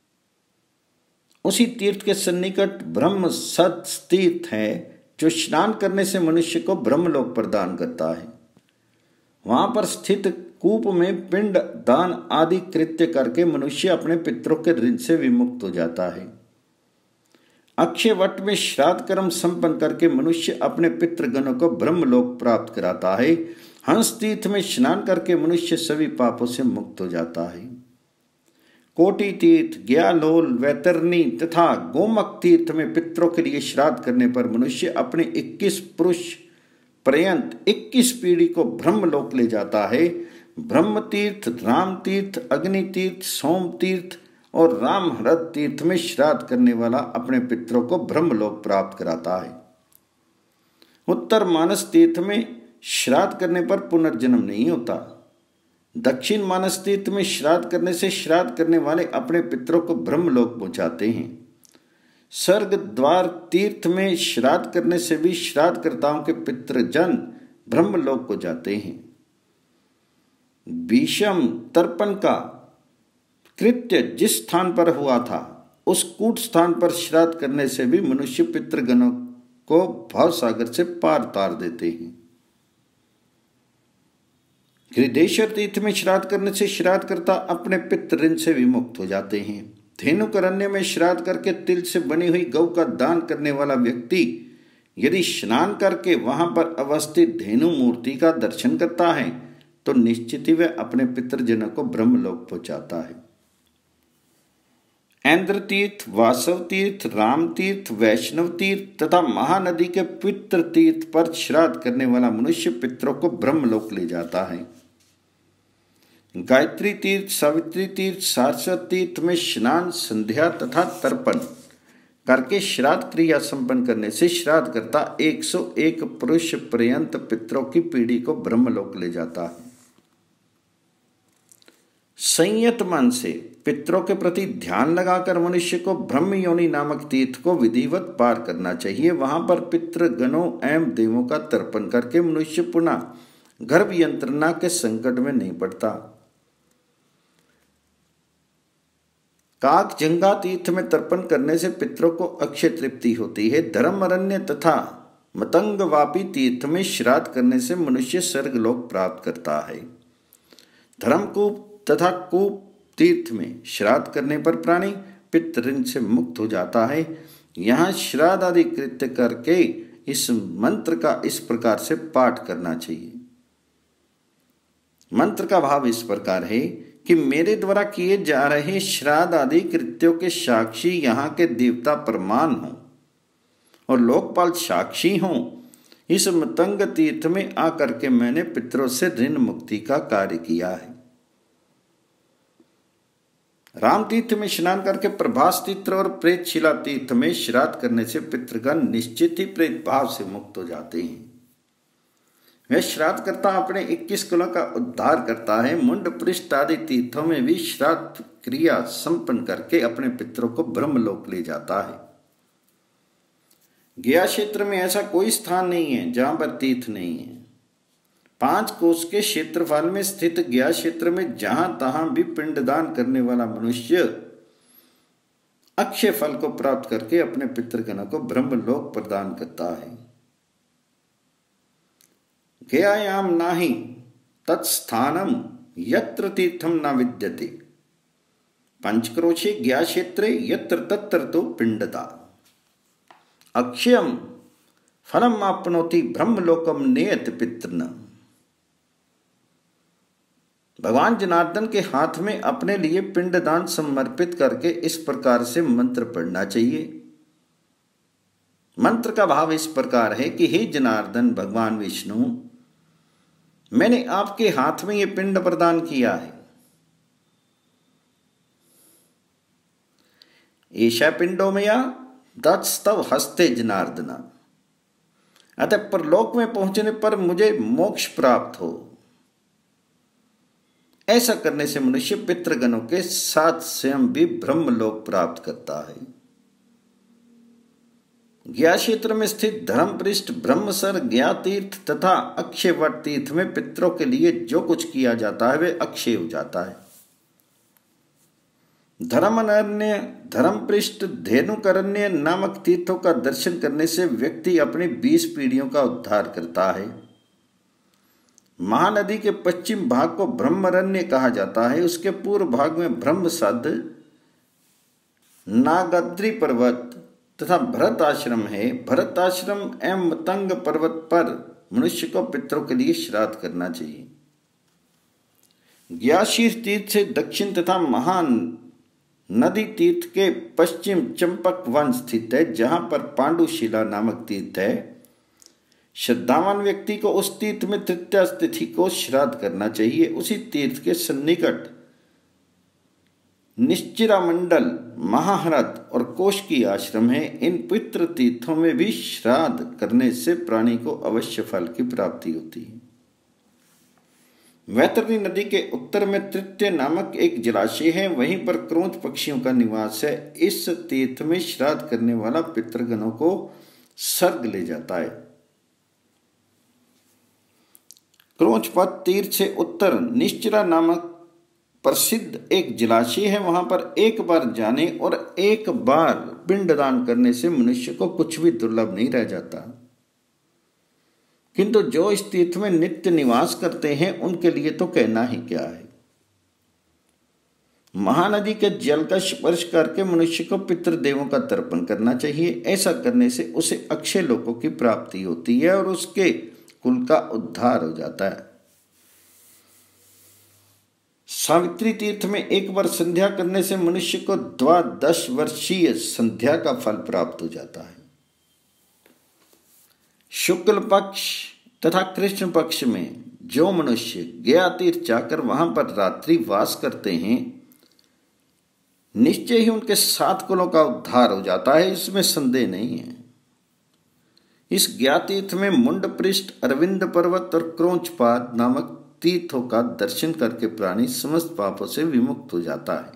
उसी तीर्थ के सन्निकट ब्रह्म सत तीर्थ है जो स्नान करने से मनुष्य को ब्रह्मलोक प्रदान करता है। वहां पर स्थित कूप में पिंड दान आदि कृत्य करके मनुष्य अपने पितरों के ऋण से विमुक्त हो जाता है। अक्षय वट में श्राद्ध कर्म संपन्न करके मनुष्य अपने पितृगणों को ब्रह्मलोक प्राप्त कराता है। हंस तीर्थ में स्नान करके मनुष्य सभी पापों से मुक्त हो जाता है। कोटि तीर्थ, ग्यालोल, वैतरणी तथा गोमक तीर्थ में पितरों के लिए श्राद्ध करने पर मनुष्य अपने 21 पुरुष पर्यंत 21 पीढ़ी को ब्रह्मलोक ले जाता है। ब्रह्म तीर्थ, राम तीर्थ, अग्नि तीर्थ, सोम तीर्थ और राम हृद तीर्थ में श्राद्ध करने वाला अपने पितरों को ब्रह्मलोक प्राप्त कराता है। उत्तर मानस तीर्थ में श्राद्ध करने पर पुनर्जन्म नहीं होता। दक्षिण मानस तीर्थ में श्राद्ध करने से श्राद्ध करने वाले अपने पितरों को ब्रह्मलोक पहुंचाते हैं। स्वर्ग द्वार तीर्थ में श्राद्ध करने से भी श्राद्धकर्ताओं के पितृजन ब्रह्मलोक को जाते हैं। विषम तर्पण का कृत्य जिस स्थान पर हुआ था उस कूट स्थान पर श्राद्ध करने से भी मनुष्य पितृगणों को भवसागर से पार तार देते हैं। गृहेश्वर तीर्थ में श्राद्ध करने से श्राद्धकर्ता अपने पितृ ऋण से विमुक्त हो जाते हैं। धेनुकरण्य में श्राद्ध करके तिल से बनी हुई गौ का दान करने वाला व्यक्ति यदि स्नान करके वहां पर अवस्थित धेनु मूर्ति का दर्शन करता है तो निश्चित ही वह अपने पितृजनों को ब्रह्मलोक पहुंचाता है। ऐन्द्र तीर्थ, वासव तीर्थ, राम तीर्थ, वैष्णव तीर्थ तथा महानदी के पितृ तीर्थ पर श्राद्ध करने वाला मनुष्य पितरों को ब्रह्मलोक ले जाता है। गायत्री तीर्थ, सावित्री तीर्थ, सारस्वत तीर्थ में स्नान, संध्या तथा तर्पण करके श्राद्ध क्रिया संपन्न करने से श्राद्धकर्ता 101 पुरुष पर्यंत पितरों की पीढ़ी को ब्रह्मलोक ले जाता है। संयत मन से पितरों के प्रति ध्यान लगाकर मनुष्य को ब्रह्म योनि नामक तीर्थ को विधिवत पार करना चाहिए। वहां पर पितृगणों एवं देवों का तर्पण करके मनुष्य पुनः गर्भ यंत्रणा के संकट में नहीं पड़ता। काकजंगा तीर्थ में तर्पण करने से पितरों को अक्षय तृप्ति होती है। धर्मरण्य तथा मतंगवापी तीर्थ में श्राद्ध करने से मनुष्य स्वर्गलोक प्राप्त करता है। धर्मकूप तथा कूप तीर्थ में श्राद्ध करने पर प्राणी पितृ ऋण से मुक्त हो जाता है। यहाँ श्राद्ध आदि कृत्य करके इस मंत्र का इस प्रकार से पाठ करना चाहिए। मंत्र का भाव इस प्रकार है कि मेरे द्वारा किए जा रहे श्राद्ध आदि कृत्यों के साक्षी यहाँ के देवता प्रमाण हों और लोकपाल साक्षी हों। इस मतंग तीर्थ में आकर के मैंने पितरों से ऋण मुक्ति का कार्य किया है। राम तीर्थ में स्नान करके प्रभास तीर्थ और प्रेतशिला तीर्थ में श्राद्ध करने से पितृगण निश्चित ही प्रेत भाव से मुक्त हो जाते हैं। वह श्राद्ध करता अपने 21 कुलों का उद्धार करता है। मुंड पृष्ठ आदि तीर्थों में भी श्राद्ध क्रिया संपन्न करके अपने पितरों को ब्रह्मलोक ले जाता है। गया क्षेत्र में ऐसा कोई स्थान नहीं है जहां पर तीर्थ नहीं है। 5 कोस के क्षेत्रफल में स्थित गया क्षेत्र में जहां तहां भी पिंडदान करने वाला मनुष्य अक्षय फल को प्राप्त करके अपने पितृगणों को ब्रह्मलोक प्रदान करता है। गयायाम नाही तत्स्थानम यत्र तीर्थम न विद्यते पंचक्रोशे गया क्षेत्रे यत्र तत्र तो पिंडता अक्षयम फलम आपनोति ब्रह्मलोकम नेयत पितृन। भगवान जनार्दन के हाथ में अपने लिए पिंडदान समर्पित करके इस प्रकार से मंत्र पढ़ना चाहिए। मंत्र का भाव इस प्रकार है कि हे जनार्दन भगवान विष्णु, मैंने आपके हाथ में ये पिंड प्रदान किया है। ईशा पिंडो में या दत्स्तव हस्ते जनार्दना, अतः परलोक में पहुंचने पर मुझे मोक्ष प्राप्त हो। ऐसा करने से मनुष्य पितृगणों के साथ स्वयं भी ब्रह्मलोक प्राप्त करता है। गया क्षेत्र में स्थित धर्मपृष्ठ, ब्रह्मसर, गया तीर्थ तथा अक्षयवट तीर्थ में पितरों के लिए जो कुछ किया जाता है वे अक्षय हो जाता है। धर्मअरण्य, धर्मपृष्ठ, धेनुकरण्य नामक तीर्थों का दर्शन करने से व्यक्ति अपनी 20 पीढ़ियों का उद्धार करता है। महानदी के पश्चिम भाग को ब्रह्मरण्य कहा जाता है। उसके पूर्व भाग में ब्रह्मसद, नागद्री पर्वत तथा भरत आश्रम है। भरत आश्रम एवं मतंग पर्वत पर मनुष्य को पितरों के लिए श्राद्ध करना चाहिए। गयाशीर तीर्थ से दक्षिण तथा महान नदी तीर्थ के पश्चिम चंपक वन स्थित है, जहां पर पांडुशिला नामक तीर्थ है। श्रद्धावान व्यक्ति को उस तीर्थ में तृतीया तिथि को श्राद्ध करना चाहिए। उसी तीर्थ के सन्निकट निश्चिरा मंडल, महाहरत और कोशकी आश्रम है। इन पवित्र तीर्थों में भी श्राद्ध करने से प्राणी को अवश्य फल की प्राप्ति होती है। वैतरणी नदी के उत्तर में तृतीय नामक एक जलाशय है, वहीं पर क्रोंच पक्षियों का निवास है। इस तीर्थ में श्राद्ध करने वाला पितृगणों को स्वर्ग ले जाता है। क्रोंचपत तीर्थ से उत्तर निश्चिरा नामक प्रसिद्ध एक जलाशय है। वहां पर एक बार जाने और एक बार पिंडदान करने से मनुष्य को कुछ भी दुर्लभ नहीं रह जाता, किंतु जो इस तीर्थ में नित्य निवास करते हैं उनके लिए तो कहना ही क्या है। महानदी के जल का स्पर्श करके मनुष्य को पितृदेवों का तर्पण करना चाहिए। ऐसा करने से उसे अक्षय लोकों की प्राप्ति होती है और उसके कुल का उद्धार हो जाता है। सावित्री तीर्थ में एक बार संध्या करने से मनुष्य को 12 वर्षीय संध्या का फल प्राप्त हो जाता है। शुक्ल पक्ष तथा कृष्ण पक्ष में जो मनुष्य गया तीर्थ जाकर वहां पर रात्रि वास करते हैं, निश्चय ही उनके 7 कुलों का उद्धार हो जाता है, इसमें संदेह नहीं है। इस गया तीर्थ में मुंड पृष्ठ, अरविंद पर्वत और क्रोंचपाद नामक तीर्थों का दर्शन करके प्राणी समस्त पापों से विमुक्त हो जाता है।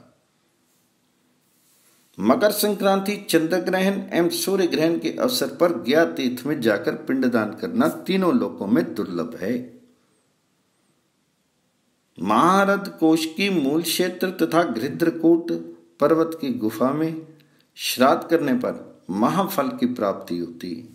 मकर संक्रांति, चंद्र ग्रहण एवं सूर्य ग्रहण के अवसर पर गया तीर्थ में जाकर पिंडदान करना तीनों लोकों में दुर्लभ है। महारथ कोश की मूल क्षेत्र तथा घृद्रकूट पर्वत की गुफा में श्राद्ध करने पर महाफल की प्राप्ति होती है।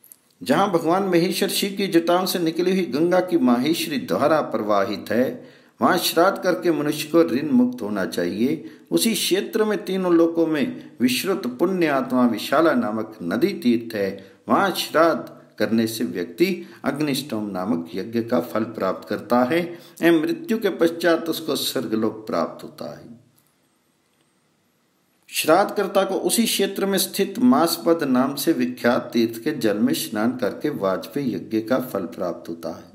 जहां भगवान महेश्वर शिव की जटाओं से निकली हुई गंगा की माहेश्वरी धारा प्रवाहित है, वहां श्राद्ध करके मनुष्य को ऋण मुक्त होना चाहिए। उसी क्षेत्र में तीनों लोकों में विश्रुत पुण्य आत्मा विशाला नामक नदी तीर्थ है। वहां श्राद्ध करने से व्यक्ति अग्निष्टोम नामक यज्ञ का फल प्राप्त करता है एवं मृत्यु के पश्चात उसको स्वर्गलोक प्राप्त होता है। श्राद्धकर्ता को उसी क्षेत्र में स्थित मासपद नाम से विख्यात तीर्थ के जल में स्नान करके वाजपेयी यज्ञ का फल प्राप्त होता है।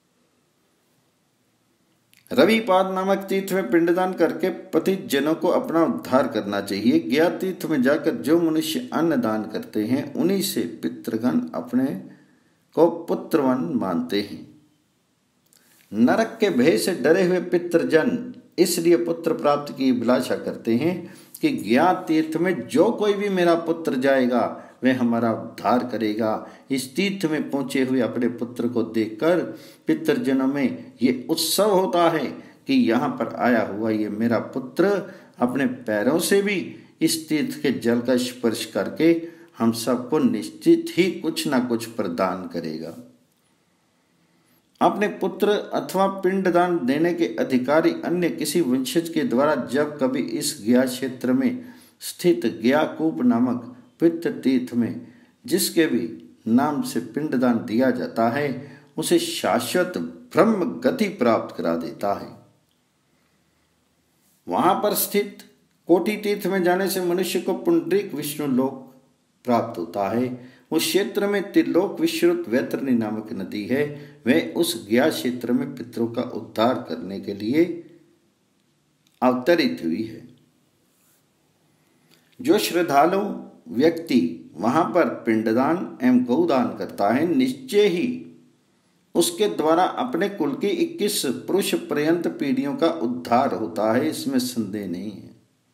रविपाद नामक तीर्थ में पिंडदान करके पतित जनों को अपना उद्धार करना चाहिए। गया तीर्थ में जाकर जो मनुष्य अन्न दान करते हैं उन्हीं से पितृगण अपने को पुत्रवान मानते हैं। नरक के भय से डरे हुए पितृजन इसलिए पुत्र प्राप्त की अभिलाषा करते हैं कि ज्ञात तीर्थ में जो कोई भी मेरा पुत्र जाएगा वह हमारा उद्धार करेगा। इस तीर्थ में पहुंचे हुए अपने पुत्र को देखकर पितृजनों में ये उत्सव होता है कि यहाँ पर आया हुआ ये मेरा पुत्र अपने पैरों से भी इस तीर्थ के जल का स्पर्श करके हम सबको निश्चित ही कुछ ना कुछ प्रदान करेगा। अपने पुत्र अथवा पिंडदान देने के अधिकारी अन्य किसी वंशज के द्वारा जब कभी इस गया क्षेत्र में स्थित गयाकूप नामक पितृ तीर्थ में जिसके भी नाम से पिंडदान दिया जाता है उसे शाश्वत ब्रह्म गति प्राप्त करा देता है। वहां पर स्थित कोटि तीर्थ में जाने से मनुष्य को पुंडरीक विष्णु लोक प्राप्त होता है। उस क्षेत्र में त्रिलोक विश्रुत वैतरणी नामक नदी है। वह उस गया क्षेत्र में पितरों का उद्धार करने के लिए अवतरित हुई है। जो श्रद्धालु व्यक्ति वहां पर पिंडदान एवं गौदान करता है निश्चय ही उसके द्वारा अपने कुल की 21 पुरुष पर्यंत पीढ़ियों का उद्धार होता है, इसमें संदेह नहीं है।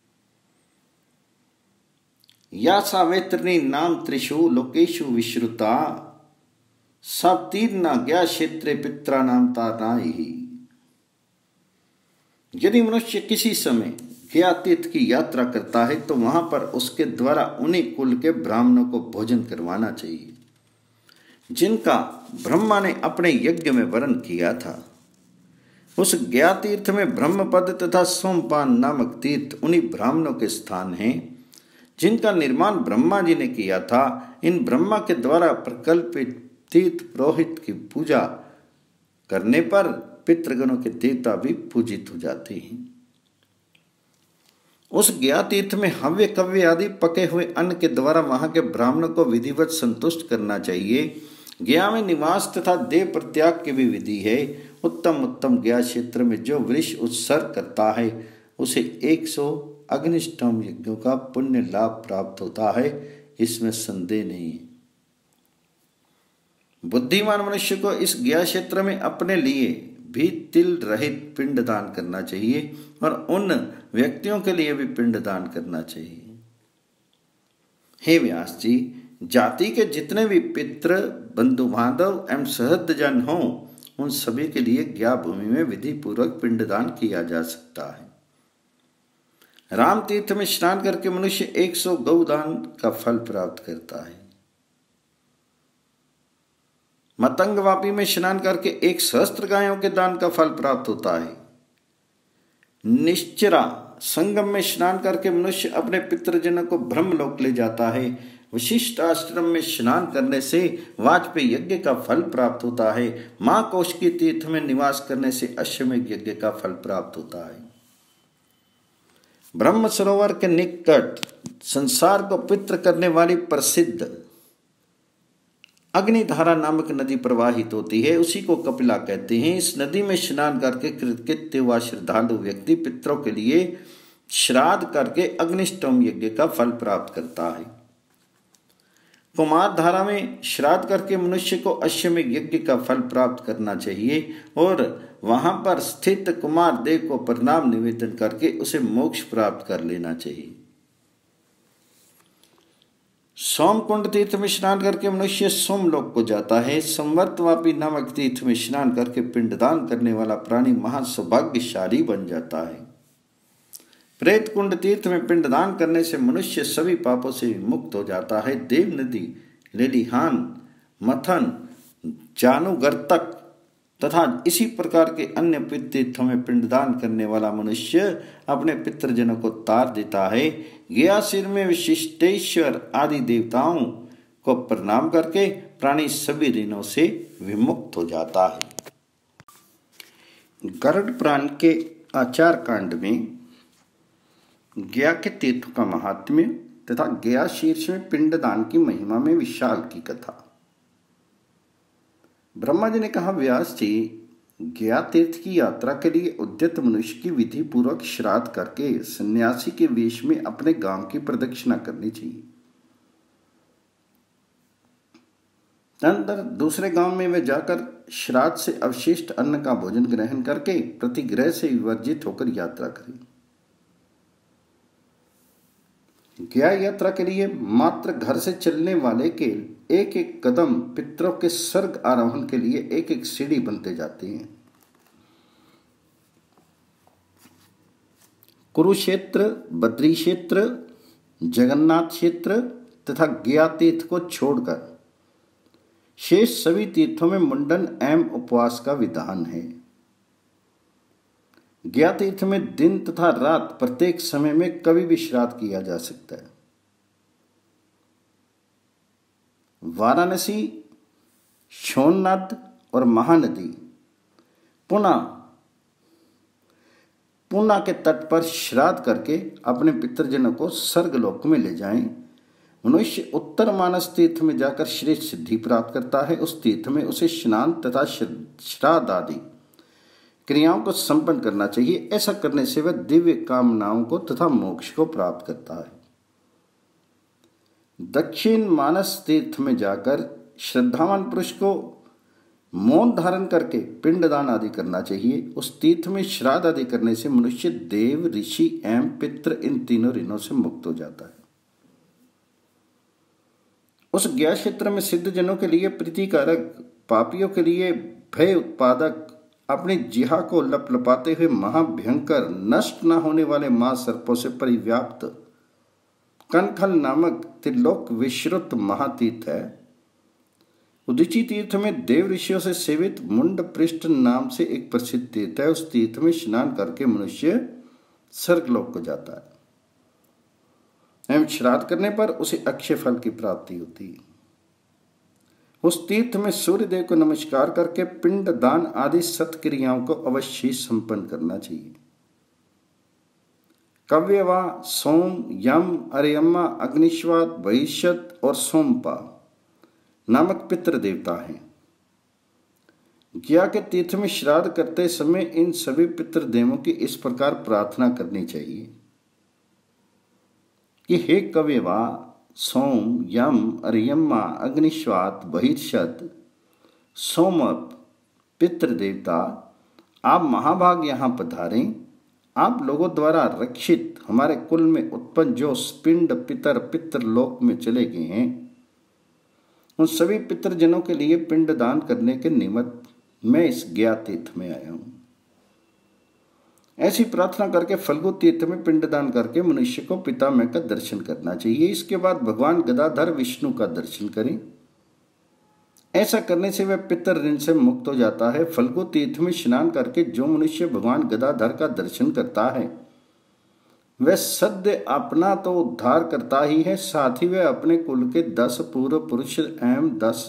या सावेत्रनी नाम त्रिषु लोकेशु विश्रुता सप्तीर्णा गया क्षेत्रे पित्रा नाम तारनाहि। यदि मनुष्य किसी समय गया तीर्थ की यात्रा करता है तो वहां पर उसके द्वारा उन्हीं कुल के ब्राह्मणों को भोजन करवाना चाहिए जिनका ब्रह्मा ने अपने यज्ञ में वर्ण किया था। उस गया तीर्थ में ब्रह्मपद तथा सोमपान नामक तीर्थ उन्हीं ब्राह्मणों के स्थान हैं जिनका निर्माण ब्रह्मा जी ने किया था। इन ब्रह्मा के द्वारा प्रकल्पित तीर्थ पुरोहित की पूजा करने पर पितृगणों के देवता भी पूजित हो जाते हैं। उस गया तीर्थ में हव्य कव्य आदि पके हुए अन्न के द्वारा वहां के ब्राह्मणों को विधिवत संतुष्ट करना चाहिए। गया में निवास तथा देह प्रत्याग की भी विधि है। उत्तम उत्तम गया क्षेत्र में जो वृक्ष उत्सर्ग करता है उसे 100 अग्निष्टोम यज्ञों का पुण्य लाभ प्राप्त होता है, इसमें संदेह नहीं है। बुद्धिमान मनुष्य को इस गया क्षेत्र में अपने लिए भी तिल रहित पिंड दान करना चाहिए और उन व्यक्तियों के लिए भी पिंड दान करना चाहिए। हे व्यास जी, जाति के जितने भी पितृ बंधु बांधव एवं सहृदजन हों उन सभी के लिए गया भूमि में विधि पूर्वक पिंडदान किया जा सकता है। राम तीर्थ में स्नान करके मनुष्य 100 गौदान का फल प्राप्त करता है। मतंगवापी में स्नान करके 1 सहस्त्र गायों के दान का फल प्राप्त होता है। निश्चरा संगम में स्नान करके मनुष्य अपने पितृजनों को ब्रह्मलोक ले जाता है। वशिष्ठ आश्रम में स्नान करने से वाजपेयी यज्ञ का फल प्राप्त होता है। मां कौशिकी तीर्थ में निवास करने से अश्वमेध यज्ञ का फल प्राप्त होता है। ब्रह्म सरोवर के निकट संसार को पवित्र करने वाली प्रसिद्ध अग्निधारा नामक नदी प्रवाहित होती है, उसी को कपिला कहते हैं। इस नदी में स्नान करके कृतकृत्य व श्रद्धालु व्यक्ति पितरों के लिए श्राद्ध करके अग्निष्टोम यज्ञ का फल प्राप्त करता है। कुमार धारा में श्राद्ध करके मनुष्य को अश्वमेध यज्ञ का फल प्राप्त करना चाहिए और वहां पर स्थित कुमार देव को प्रणाम निवेदन करके उसे मोक्ष प्राप्त कर लेना चाहिए। सोमकुंड तीर्थ में स्नान करके मनुष्य सोमलोक को जाता है। संवर्तवापी नामक तीर्थ में स्नान करके पिंडदान करने वाला प्राणी महासौभाग्यशाली बन जाता है। प्रेत कुंड तीर्थ में पिंडदान करने से मनुष्य सभी पापों से मुक्त हो जाता है। देव नदी, लेलिहान, मथन, जानुगर्तक तथा इसी प्रकार के अन्य तीर्थों में पिंडदान करने वाला मनुष्य अपने पितृजनों को तार देता है। गयासीर में विशिष्टेश्वर आदि देवताओं को प्रणाम करके प्राणी सभी ऋणों से विमुक्त हो जाता है। गरुड़ पुराण के आचार कांड में गया के तीर्थों का महात्म्य तथा गया शीर्ष में पिंडदान की महिमा में विशाल की कथा। ब्रह्मा जी ने कहा, व्यास जी, गया तीर्थ की यात्रा के लिए उद्यत मनुष्य की विधि पूर्वक श्राद्ध करके सन्यासी के वेश में अपने गांव की प्रदक्षिणा करनी चाहिए। तदनंतर दूसरे गांव में वे जाकर श्राद्ध से अवशिष्ट अन्न का भोजन ग्रहण करके प्रतिग्रह से विवर्जित होकर यात्रा करें। गया यात्रा के लिए मात्र घर से चलने वाले के एक एक कदम पितरों के स्वर्ग आरोहण के लिए एक एक सीढ़ी बनते जाते हैं। कुरुक्षेत्र, बद्री क्षेत्र, जगन्नाथ क्षेत्र तथा गया तीर्थ को छोड़कर शेष सभी तीर्थों में मुंडन एवं उपवास का विधान है। गया तीर्थ में दिन तथा रात प्रत्येक समय में कभी भी श्राद्ध किया जा सकता है। वाराणसी, सोमनाथ और महानदी पूना के तट पर श्राद्ध करके अपने पितृजनों को स्वर्गलोक में ले जाएं। मनुष्य उत्तर मानस तीर्थ में जाकर श्रेष्ठ सिद्धि प्राप्त करता है। उस तीर्थ में उसे स्नान तथा श्राद्ध आदि क्रियाओं को संपन्न करना चाहिए। ऐसा करने से वह दिव्य कामनाओं को तथा मोक्ष को प्राप्त करता है। दक्षिण मानस तीर्थ में जाकर श्रद्धावान पुरुष को मौन धारण करके पिंडदान आदि करना चाहिए। उस तीर्थ में श्राद्ध आदि करने से मनुष्य देव, ऋषि एवं पितृ इन तीनों ऋणों से मुक्त हो जाता है। उस गया क्षेत्र में सिद्ध जनों के लिए प्रीतिकारक, पापियों के लिए भय उत्पादक, अपनी जिहा को लपलपाते हुए महाभयंकर नष्ट न होने वाले महासर्पों से परिव्याप्त कनखल नामक त्रिलोक विश्रुत महातीर्थ है। उदीची तीर्थ में देव ऋषियों से सेवित मुंड पृष्ठ नाम से एक प्रसिद्ध तीर्थ है। उस तीर्थ में स्नान करके मनुष्य स्वर्गलोक को जाता है एवं श्राद्ध करने पर उसे अक्षय फल की प्राप्ति होती है। उस तीर्थ में सूर्य देव को नमस्कार करके पिंड दान आदि सत्क्रियाओं को अवश्य संपन्न करना चाहिए। कव्यवा, सोम, यम, अरियम्मा, अग्निश्वात, बहिष्यत और सोमपा नामक पितृ देवता हैं। गया के तीर्थ में श्राद्ध करते समय इन सभी पितृदेवों की इस प्रकार प्रार्थना करनी चाहिए कि हे कव्यवा, सोम, यम, अरियम्मा, अग्निश्वात, बहिर्षत, सोमप पितृदेवता, आप महाभाग यहाँ पधारें। आप लोगों द्वारा रक्षित हमारे कुल में उत्पन्न जो पिंड पितृलोक में चले गए हैं, उन सभी पितृजनों के लिए पिंड दान करने के निमित्त मैं इस गया तीर्थ में आया हूँ। ऐसी प्रार्थना करके फल्गु तीर्थ में पिंडदान करके मनुष्य को पितामह का दर्शन करना चाहिए। इसके बाद भगवान गदाधर विष्णु का दर्शन करें। ऐसा करने से वह पितर ऋण से मुक्त हो जाता है। फल्गु तीर्थ में स्नान करके जो मनुष्य भगवान गदाधर का दर्शन करता है वह सद्य अपना तो उद्धार करता ही है, साथ ही वह अपने कुल के 10 पूर्व पुरुष एवं 10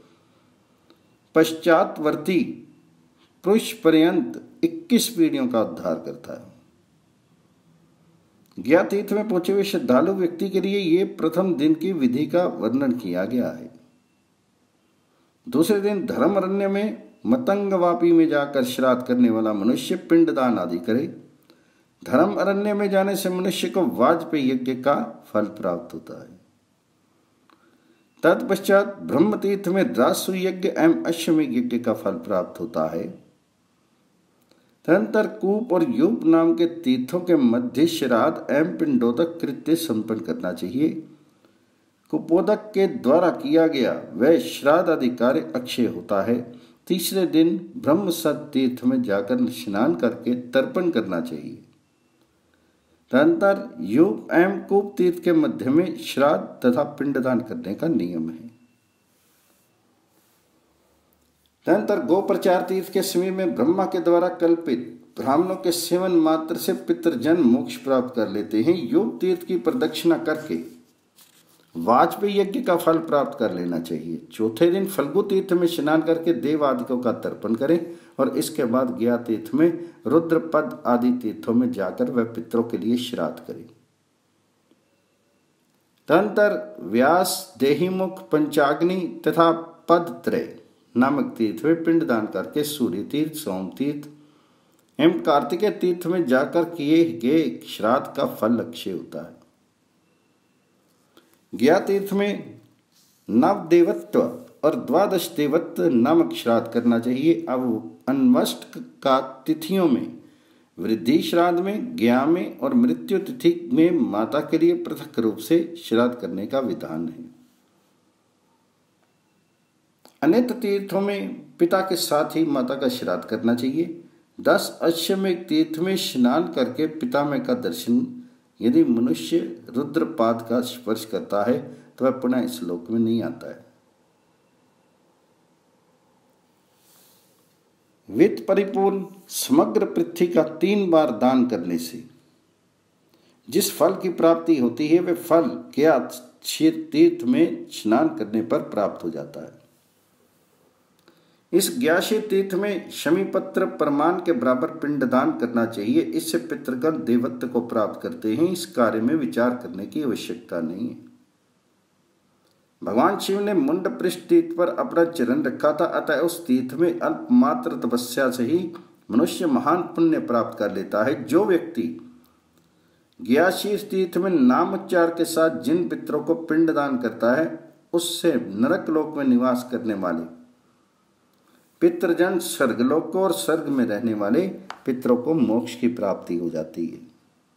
पश्चातवर्ती पुरुष पर्यंत 21 पीढ़ियों का उद्धार करता है। गया तीर्थ में पहुंचे हुए श्रद्धालु व्यक्ति के लिए ये प्रथम दिन की विधि का वर्णन किया गया है। दूसरे दिन धर्म अरण्य में मतंगवापी में जाकर श्राद्ध करने वाला मनुष्य पिंडदान आदि करे। धर्म अरण्य में जाने से मनुष्य को वाजपेयी यज्ञ का फल प्राप्त होता है। तत्पश्चात ब्रह्म तीर्थ में राजसु यज्ञ एवं अश्वमेध यज्ञ का फल प्राप्त होता है। तदनंतर कूप और यूप नाम के तीर्थों के मध्य श्राद्ध एवं पिंडोदक कृत्य संपन्न करना चाहिए। कुपोदक के द्वारा किया गया वह श्राद्ध आदि कार्य अक्षय होता है। तीसरे दिन ब्रह्म सत तीर्थ में जाकर स्नान करके तर्पण करना चाहिए। तदनंतर यूप एवं कूप तीर्थ के मध्य में श्राद्ध तथा पिंडदान करने का नियम है। तदनंतर गो प्रचार तीर्थ के समीप में ब्रह्मा के द्वारा कल्पित ब्राह्मणों के सेवन मात्र से पितृजन मोक्ष प्राप्त कर लेते हैं। योग तीर्थ की प्रदक्षिणा करके वाजपेयी यज्ञ का फल प्राप्त कर लेना चाहिए। चौथे दिन फल्गु तीर्थ में स्नान करके देव आदिकों का तर्पण करें और इसके बाद गया तीर्थ में रुद्रपद आदि तीर्थों में जाकर वह पितरों के लिए श्राद्ध करें। तदनंतर व्यास, देहीमुख, पंचाग्नि तथा पदत्रय नामक तीर्थ में पिंडदान करके सूर्य तीर्थ, सोम तीर्थ एवं कार्तिकेय तीर्थ में जाकर किए गए श्राद्ध का फल अक्षय होता है। गया तीर्थ में नव देवत्व और द्वादश देवत्व नामक श्राद्ध करना चाहिए। अब अन्वष्ट का तिथियों में वृद्धि श्राद्ध में, गया में और मृत्यु तिथि में माता के लिए पृथक रूप से श्राद्ध करने का विधान है। अनेक तीर्थों में पिता के साथ ही माता का श्राद्ध करना चाहिए। 10 अश्वमेध तीर्थ में स्नान करके पितामह का दर्शन यदि मनुष्य रुद्रपाद का स्पर्श करता है तो वह पुनः इस लोक में नहीं आता है। वित्त परिपूर्ण समग्र पृथ्वी का 3 बार दान करने से जिस फल की प्राप्ति होती है वह फल क्या तीर्थ में स्नान करने पर प्राप्त हो जाता है। इस ज्ञाशी तीर्थ में शमी पत्र प्रमाण के बराबर पिंडदान करना चाहिए। इससे पितृगण देवत्व को प्राप्त करते हैं। इस कार्य में विचार करने की आवश्यकता नहीं है। भगवान शिव ने मुंड पृष्ठ तीर्थ पर अपना चरण रखा था, अतः उस तीर्थ में अल्प मात्र तपस्या से ही मनुष्य महान पुण्य प्राप्त कर लेता है। जो व्यक्ति ज्ञाशीर्ष तीर्थ में नाम उच्चार के साथ जिन पितरों को पिंडदान करता है उससे नरक लोक में निवास करने वाले पितृजन स्वर्गलोक को और स्वर्ग में रहने वाले पितरों को मोक्ष की प्राप्ति हो जाती है।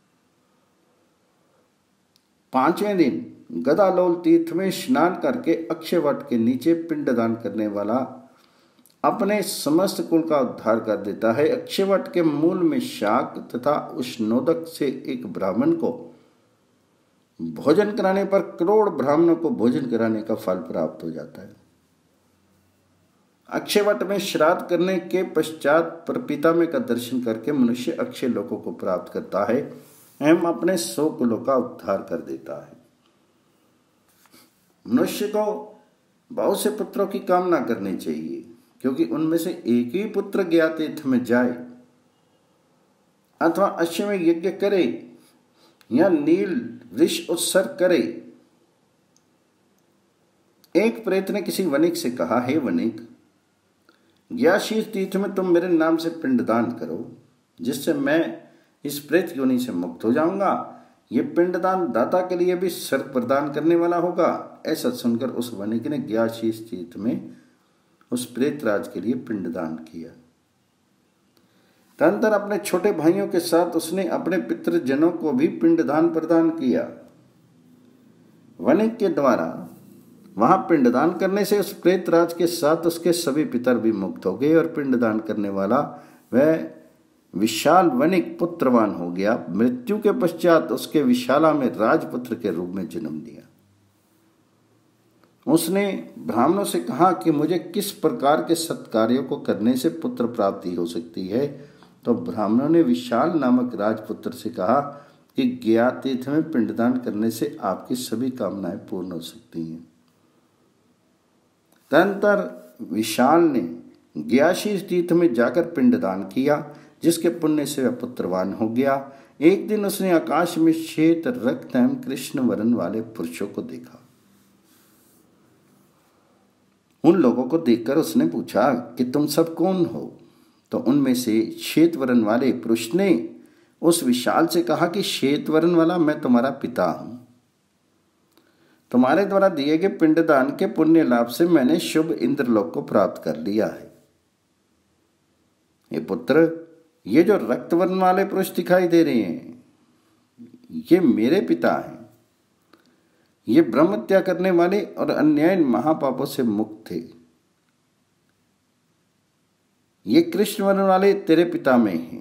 5वें दिन गदालोल तीर्थ में स्नान करके अक्षय वट के नीचे पिंडदान करने वाला अपने समस्त कुल का उद्धार कर देता है। अक्षय वट के मूल में शाक तथा उष्णोदक से एक ब्राह्मण को भोजन कराने पर करोड़ ब्राह्मणों को भोजन कराने का फल प्राप्त हो जाता है। अक्षय वट में श्राद्ध करने के पश्चात पितामह का दर्शन करके मनुष्य अक्षय लोकों को प्राप्त करता है एवं अपने 100 कुलों का उद्धार कर देता है। मनुष्य को बहुत से पुत्रों की कामना करनी चाहिए, क्योंकि उनमें से एक ही पुत्र गया तीर्थ में जाए अथवा अश्वमेध यज्ञ करे या नील वृष उत्सर्ग करे। एक प्रेत ने किसी वणिक से कहा, हे वणिक, ज्ञाशीर्ष तीर्थ में तुम मेरे नाम से पिंडदान करो, जिससे मैं इस प्रेत योनि से मुक्त हो जाऊंगा। ये पिंडदान दाता के लिए भी स्वर्ग प्रदान करने वाला होगा। ऐसा सुनकर उस वणिक ने ज्ञाशीर्ष तीर्थ में उस प्रेतराज के लिए पिंडदान किया। तदनंतर अपने छोटे भाइयों के साथ उसने अपने पितृजनों को भी पिंडदान प्रदान किया। वणिक के द्वारा वहां पिंडदान करने से उस प्रेतराज के साथ उसके सभी पितर भी मुक्त हो गए और पिंडदान करने वाला वह विशाल वणिक पुत्रवान हो गया। मृत्यु के पश्चात उसके विशाला में राजपुत्र के रूप में जन्म लिया। उसने ब्राह्मणों से कहा कि मुझे किस प्रकार के सत्कार्यों को करने से पुत्र प्राप्ति हो सकती है। तो ब्राह्मणों ने विशाल नामक राजपुत्र से कहा कि गया तीर्थ में पिंडदान करने से आपकी सभी कामनाएं पूर्ण हो सकती हैं। तदनंतर विशाल ने ज्ञाशीर्ष तीर्थ में जाकर पिंडदान किया, जिसके पुण्य से वह पुत्रवान हो गया। एक दिन उसने आकाश में श्वेत रक्त एवं कृष्ण वर्ण वाले पुरुषों को देखा। उन लोगों को देखकर उसने पूछा कि तुम सब कौन हो? तो उनमें से श्वेत वर्ण वाले पुरुष ने उस विशाल से कहा कि श्वेत वर्ण वाला, मैं तुम्हारा पिता हूं। तुम्हारे द्वारा दिए गए पिंडदान के पुण्य लाभ से मैंने शुभ इंद्रलोक को प्राप्त कर लिया है। ये पुत्र, ये जो रक्त वर्ण वाले पुरुष दिखाई दे रहे हैं, ये मेरे पिता हैं। ये ब्रह्मत्या करने वाले और अन्याय महापापों से मुक्त थे। ये कृष्ण वर्ण वाले तेरे पिता में हैं।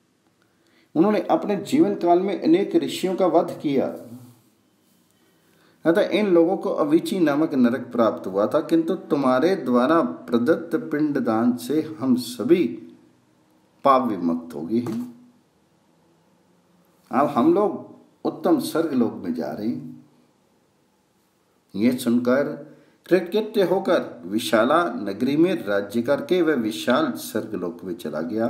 उन्होंने अपने जीवन काल में अनेक ऋषियों का वध किया। अतः इन लोगों को अवीची नामक नरक प्राप्त हुआ था, किंतु तुम्हारे द्वारा प्रदत्त पिंडदान से हम सभी पाप विमुक्त हो गए हैं। अब हम लोग उत्तम स्वर्ग लोक में जा रहे हैं। यह सुनकर कृतकृत्य होकर विशाला नगरी में राज्य करके वह विशाल स्वर्गलोक में चला गया।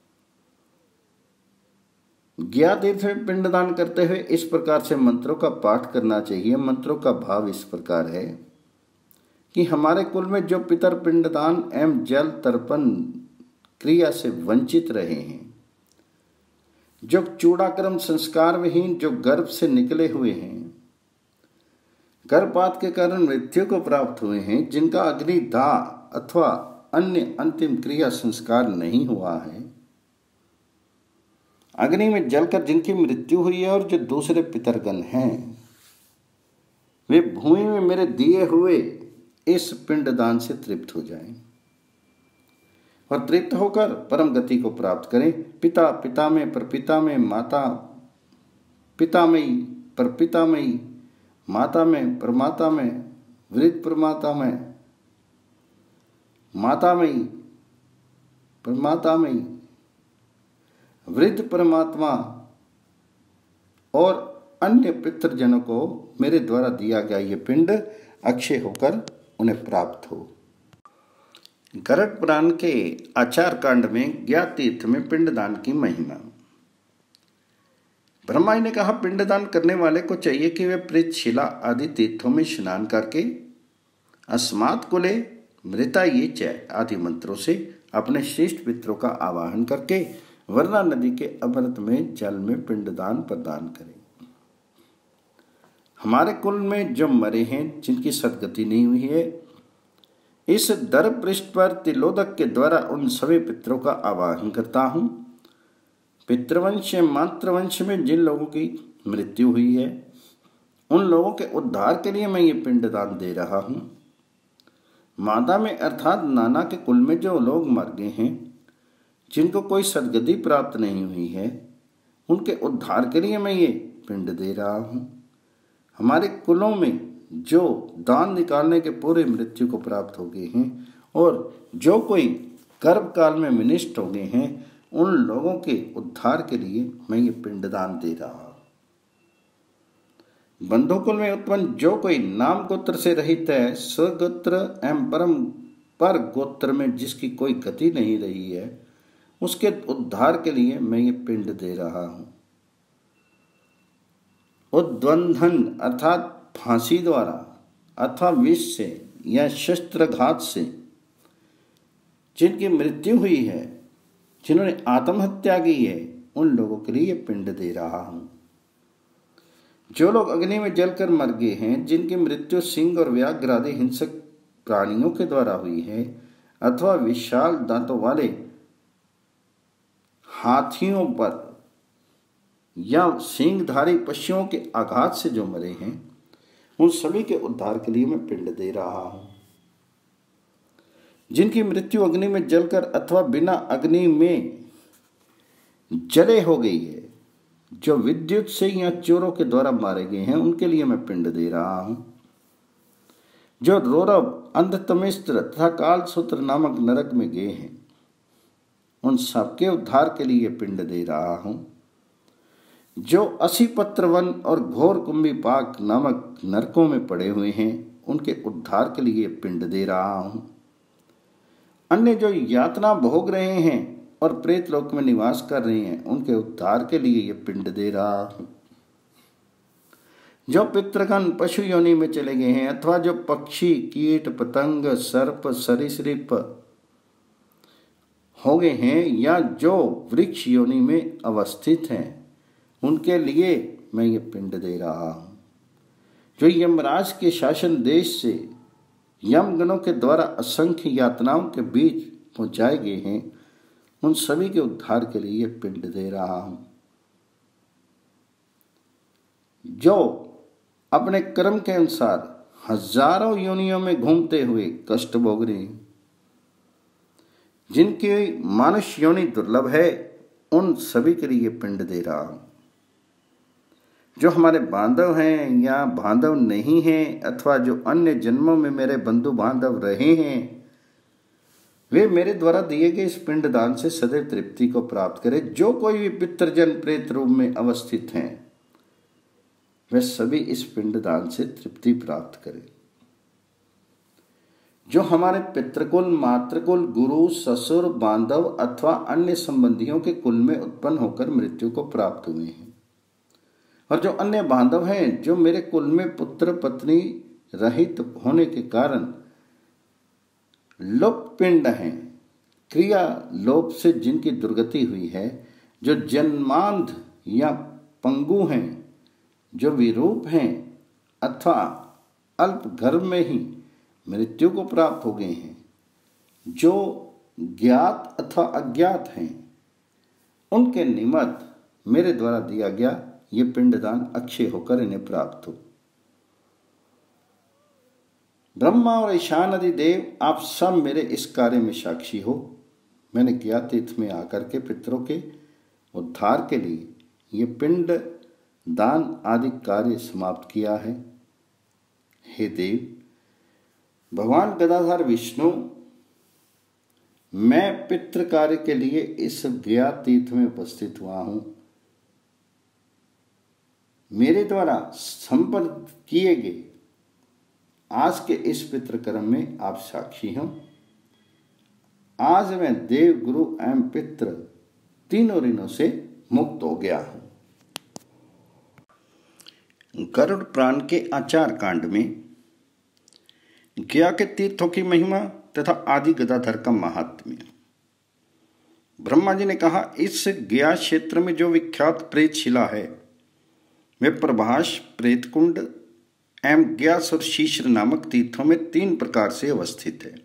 तीर्थ में पिंडदान करते हुए इस प्रकार से मंत्रों का पाठ करना चाहिए। मंत्रों का भाव इस प्रकार है कि हमारे कुल में जो पितर पिंडदान एवं जल तर्पण क्रिया से वंचित रहे हैं, जो चूड़ाक्रम संस्कार विहीन, जो गर्भ से निकले हुए हैं, गर्भपात के कारण मृत्यु को प्राप्त हुए हैं, जिनका अग्निदाह अथवा अन्य अंतिम क्रिया संस्कार नहीं हुआ है, अग्नि में जलकर जिनकी मृत्यु हुई है, और जो दूसरे पितरगण हैं, वे भूमि में मेरे दिए हुए इस पिंडदान से तृप्त हो जाएं और तृप्त होकर परम गति को प्राप्त करें। पिता पिता में, परपिता में, माता पितामयी, परपितामयी, माता में, परमाता में, वृद्ध परमाता में, मातामयी, परमातामयी, वृद्ध परमात्मा और अन्य पितृजनों को मेरे द्वारा दिया गया ये पिंड अक्षय होकर उन्हें प्राप्त हो। गरुड़ पुराण के आचार कांड में ज्ञातीर्थ में पिंडदान की महिमा। ब्रह्मा जी ने कहा, पिंडदान करने वाले को चाहिए कि वे प्रेतशिला आदि तीर्थों में स्नान करके अस्मात् कुले मृता ये च आदि मंत्रों से अपने श्रेष्ठ पितरों का आवाहन करके वर्णा नदी के अमृत में जल में पिंडदान प्रदान करें। हमारे कुल में जो मरे हैं, जिनकी सदगति नहीं हुई है, इस दर पृष्ठ पर तिलोदक के द्वारा उन सभी पितरों का आवाहन करता हूं। पितृवंश मातृवंश में जिन लोगों की मृत्यु हुई है, उन लोगों के उद्धार के लिए मैं ये पिंडदान दे रहा हूं। माता में अर्थात नाना के कुल में जो लोग मर गए हैं, जिनको कोई सदगति प्राप्त नहीं हुई है, उनके उद्धार के लिए मैं ये पिंड दे रहा हूं। हमारे कुलों में जो दान निकालने के पूरे मृत्यु को प्राप्त हो गए हैं और जो कोई गर्भ काल में विनिष्ट हो गए हैं, उन लोगों के उद्धार के लिए मैं ये पिंडदान दे रहा हूं। बंधुकुल में उत्पन्न जो कोई नाम गोत्र से रहित है, स्वगोत्र एवं परम पर गोत्र में जिसकी कोई गति नहीं रही है, उसके उद्धार के लिए मैं ये पिंड दे रहा हूं। उद्वंधन अर्थात फांसी द्वारा अथवा विष से या शस्त्रघात से जिनकी मृत्यु हुई है, जिन्होंने आत्महत्या की है, उन लोगों के लिए पिंड दे रहा हूं। जो लोग अग्नि में जलकर मर गए हैं, जिनकी मृत्यु सिंह और व्याघ्र आदि हिंसक प्राणियों के द्वारा हुई है, अथवा विशाल दांतों वाले हाथियों पर या सिंहधारी पशुओं के आघात से जो मरे हैं, उन सभी के उद्धार के लिए मैं पिंड दे रहा हूं। जिनकी मृत्यु अग्नि में जलकर अथवा बिना अग्नि में जले हो गई है, जो विद्युत से या चोरों के द्वारा मारे गए हैं, उनके लिए मैं पिंड दे रहा हूं। जो रौरव, अंधतमिस्त्र तथा कालसूत्र नामक नरक में गए हैं, उन सबके उद्धार के लिए पिंड दे रहा हूं। जो 80 पत्रवन और घोर कुंभीपाक नामक नरकों में पड़े हुए हैं, उनके उद्धार के लिए पिंड दे रहा हूं। अन्य जो यातना भोग रहे हैं और प्रेत लोक में निवास कर रहे हैं, उनके उद्धार के लिए ये पिंड दे रहा हूं। जो पितृगण पशु योनि में चले गए हैं, अथवा जो पक्षी, कीट, पतंग, सर्प, सरीसृप हो गए हैं, या जो वृक्ष योनि में अवस्थित हैं, उनके लिए मैं ये पिंड दे रहा हूं। जो यमराज के शासन देश से यमगणों के द्वारा असंख्य यातनाओं के बीच पहुंचाए गए हैं, उन सभी के उद्धार के लिए ये पिंड दे रहा हूं। जो अपने कर्म के अनुसार हजारों योनियों में घूमते हुए कष्ट भोग रहे हैं, जिनकी मानुष योनि दुर्लभ है, उन सभी के लिए पिंड दे रहा हूं। जो हमारे बांधव हैं या बांधव नहीं हैं, अथवा जो अन्य जन्मों में मेरे बंधु बांधव रहे हैं, वे मेरे द्वारा दिए गए इस पिंडदान से सदैव तृप्ति को प्राप्त करें। जो कोई भी पितृजन प्रेत रूप में अवस्थित हैं, वे सभी इस पिंडदान से तृप्ति प्राप्त करें। जो हमारे पितृकुल, मातृकुल, गुरु, ससुर, बांधव अथवा अन्य संबंधियों के कुल में उत्पन्न होकर मृत्यु को प्राप्त हुए हैं, और जो अन्य बांधव हैं जो मेरे कुल में पुत्र पत्नी रहित होने के कारण लोप पिंड हैं, क्रिया लोप से जिनकी दुर्गति हुई है, जो जन्मांध या पंगु हैं, जो विरूप हैं अथवा अल्प गर्भ में ही मृत्यु को प्राप्त हो गए हैं, जो ज्ञात अथवा अज्ञात हैं, उनके निमित्त मेरे द्वारा दिया गया ये पिंडदान अक्षय होकर इन्हें प्राप्त हो। ब्रह्मा और ईशान आदि देव, आप सब मेरे इस कार्य में साक्षी हो। मैंने गया तीर्थ में आकर के पितरों के उद्धार के लिए ये पिंड दान आदि कार्य समाप्त किया है। हे देव, भगवान गदाधर विष्णु, मैं पितृ कार्य के लिए इस गया तीर्थ में उपस्थित हुआ हूं। मेरे द्वारा संपन्न किए गए आज के इस पितृ कर्म में आप साक्षी हो। आज मैं देव, गुरु एवं पितृ तीनों ऋणों से मुक्त हो गया हूं। गरुड़ पुराण के आचार कांड में गया के तीर्थों की महिमा तथा आदि गदाधर का महात्म्य। ब्रह्मा जी ने कहा, इस गया क्षेत्र में जो विख्यात प्रेत शिला है, वे प्रभास, प्रेतकुंड एवं ग्यास और शीश्र नामक तीर्थों में 3 प्रकार से अवस्थित है।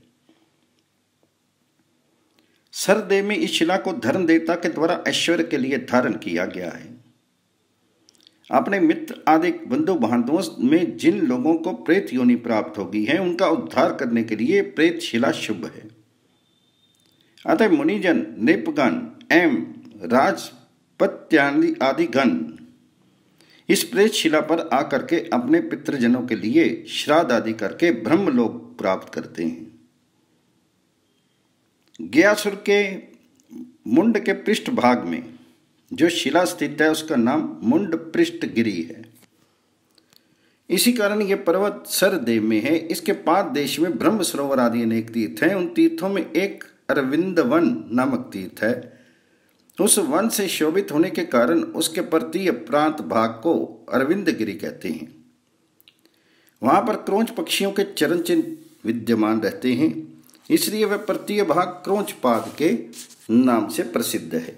सरदेव में इस शिला को धर्म देवता के द्वारा ऐश्वर्य के लिए धारण किया गया है। अपने मित्र आदि बंधु बांधवों में जिन लोगों को प्रेत योनि प्राप्त होगी है, उनका उद्धार करने के लिए प्रेत शिला शुभ है। अतः मुनिजन, नृपगण एवं राजपत्यादि आदि गण इस प्रेत शिला पर आकर के अपने पितृजनों के लिए श्राद्ध आदि करके ब्रह्मलोक प्राप्त करते हैं। गयासुर के मुंड के पृष्ठ भाग में जो शिला स्थित है, उसका नाम मुंड पृष्ठ गिरी है। इसी कारण यह पर्वत सरदेव में है। इसके पाद देश में ब्रह्म सरोवर आदि अनेक तीर्थ हैं। उन तीर्थों में एक अरविंद वन नामक तीर्थ है। उस वन से शोभित होने के कारण उसके पर्तीय प्रांत भाग को अरविंद गिरी कहते हैं। वहां पर क्रोंच पक्षियों के चरण चिन्ह विद्यमान रहते हैं, इसलिए वह पर्तीय भाग क्रोंच पाद के नाम से प्रसिद्ध है।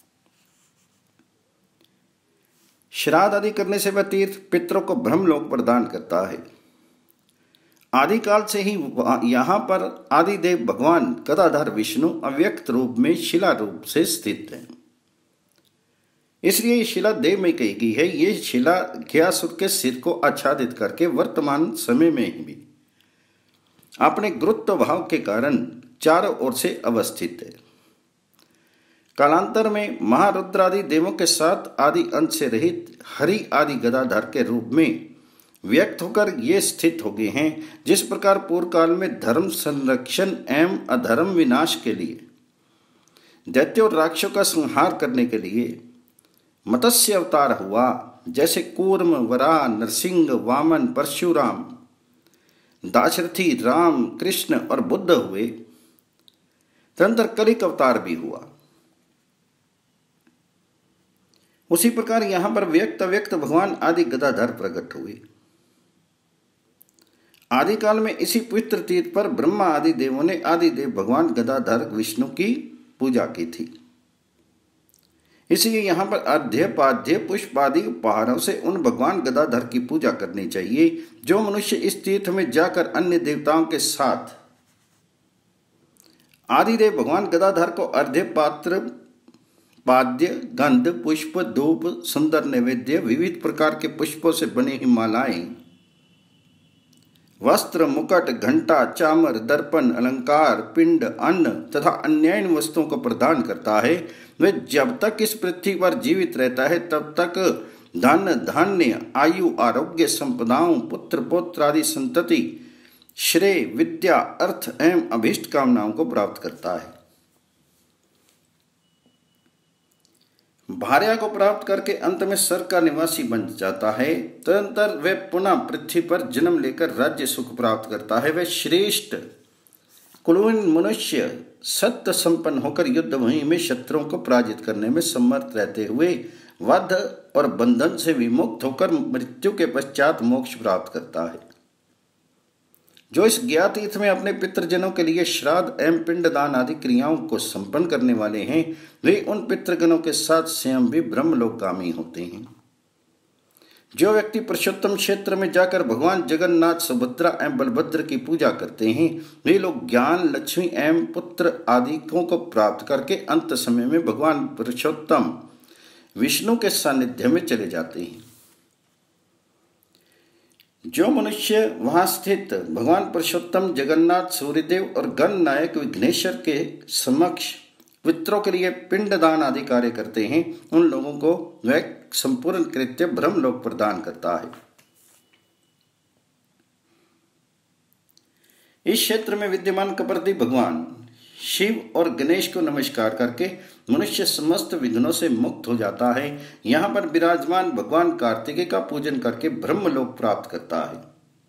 श्राद्ध आदि करने से वह तीर्थ पितरों को ब्रह्मलोक प्रदान करता है। आदिकाल से ही यहाँ पर आदिदेव भगवान गदाधर विष्णु अव्यक्त रूप में शिला रूप से स्थित है, इसलिए ये शिला देव में कही गई है। ये शिला गयासुर के सिर को आच्छादित करके वर्तमान समय में ही भी अपने गुरुत्व भाव के कारण चारों ओर से अवस्थित है। कालांतर में महारुद्रादि देवों के साथ आदि अंश से रहित हरि आदि गदाधर के रूप में व्यक्त होकर ये स्थित हो गए हैं। जिस प्रकार पूर्व काल में धर्म संरक्षण एवं अधर्म विनाश के लिए दैत्य और राक्षसों का संहार करने के लिए मत्स्य अवतार हुआ, जैसे कूर्म, वराह, नरसिंह, वामन, परशुराम, दाशरथी, राम, कृष्ण और बुद्ध हुए, तदनंतर कलिक अवतार भी हुआ। उसी प्रकार यहां पर व्यक्त अव्यक्त भगवान आदि गदाधर प्रकट हुए। आदिकाल में इसी पवित्र तीर्थ पर ब्रह्मा आदि देवों ने आदिदेव भगवान गदाधर विष्णु की पूजा की थी। इसलिए यहाँ पर अर्घ्य, पाद्य, पुष्प आदि उपहारों से उन भगवान गदाधर की पूजा करनी चाहिए। जो मनुष्य इस तीर्थ में जाकर अन्य देवताओं के साथ आदिदेव भगवान गदाधर को अर्घ्य, पात्र, पाद्य, गंध, पुष्प, धूप, सुंदर नैवेद्य, विविध प्रकार के पुष्पों से बने ही मालाएं, वस्त्र, मुकुट, घंटा, चामर, दर्पण, अलंकार, पिंड, अन्न तथा अन्य वस्तुओं को प्रदान करता है, वह जब तक इस पृथ्वी पर जीवित रहता है तब तक धन धान्य, आयु, आरोग्य, संपदाओं, पुत्र पौत्र आदि संतति, श्रेय, विद्या, अर्थ एवं अभीष्ट कामनाओं को प्राप्त करता है। भार्या को प्राप्त करके अंत में स्वर्ग का निवासी बन जाता है। तदनंतर वह पुनः पृथ्वी पर जन्म लेकर राज्य सुख प्राप्त करता है। वह श्रेष्ठ कुलीन मनुष्य सत्य संपन्न होकर युद्ध भूमि में शत्रुओं को पराजित करने में समर्थ रहते हुए वध और बंधन से विमुक्त होकर मृत्यु के पश्चात मोक्ष प्राप्त करता है। जो इस ज्ञातीर्थ में अपने पितृजनों के लिए श्राद्ध एवं पिंडदान आदि क्रियाओं को संपन्न करने वाले हैं, वे उन पितृगणों के साथ स्वयं भी ब्रह्मलोकगामी होते हैं। जो व्यक्ति पुरुषोत्तम क्षेत्र में जाकर भगवान जगन्नाथ, सुभद्रा एवं बलभद्र की पूजा करते हैं, वे लोग ज्ञान, लक्ष्मी एवं पुत्र आदि को प्राप्त करके अंत समय में भगवान पुरुषोत्तम विष्णु के सानिध्य में चले जाते हैं। जो मनुष्य वहां स्थित भगवान पुरुषोत्तम जगन्नाथ, सूर्यदेव और गण नायक विघ्नेश्वर के समक्ष पितरों के लिए पिंडदान आदि कार्य करते हैं, उन लोगों को वह संपूर्ण कृत्य ब्रह्मलोक प्रदान करता है। इस क्षेत्र में विद्यमान कपर्दी भगवान शिव और गणेश को नमस्कार करके मनुष्य समस्त विघ्नों से मुक्त हो जाता है। यहाँ पर विराजमान भगवान कार्तिकेय का पूजन करके ब्रह्मलोक प्राप्त करता है।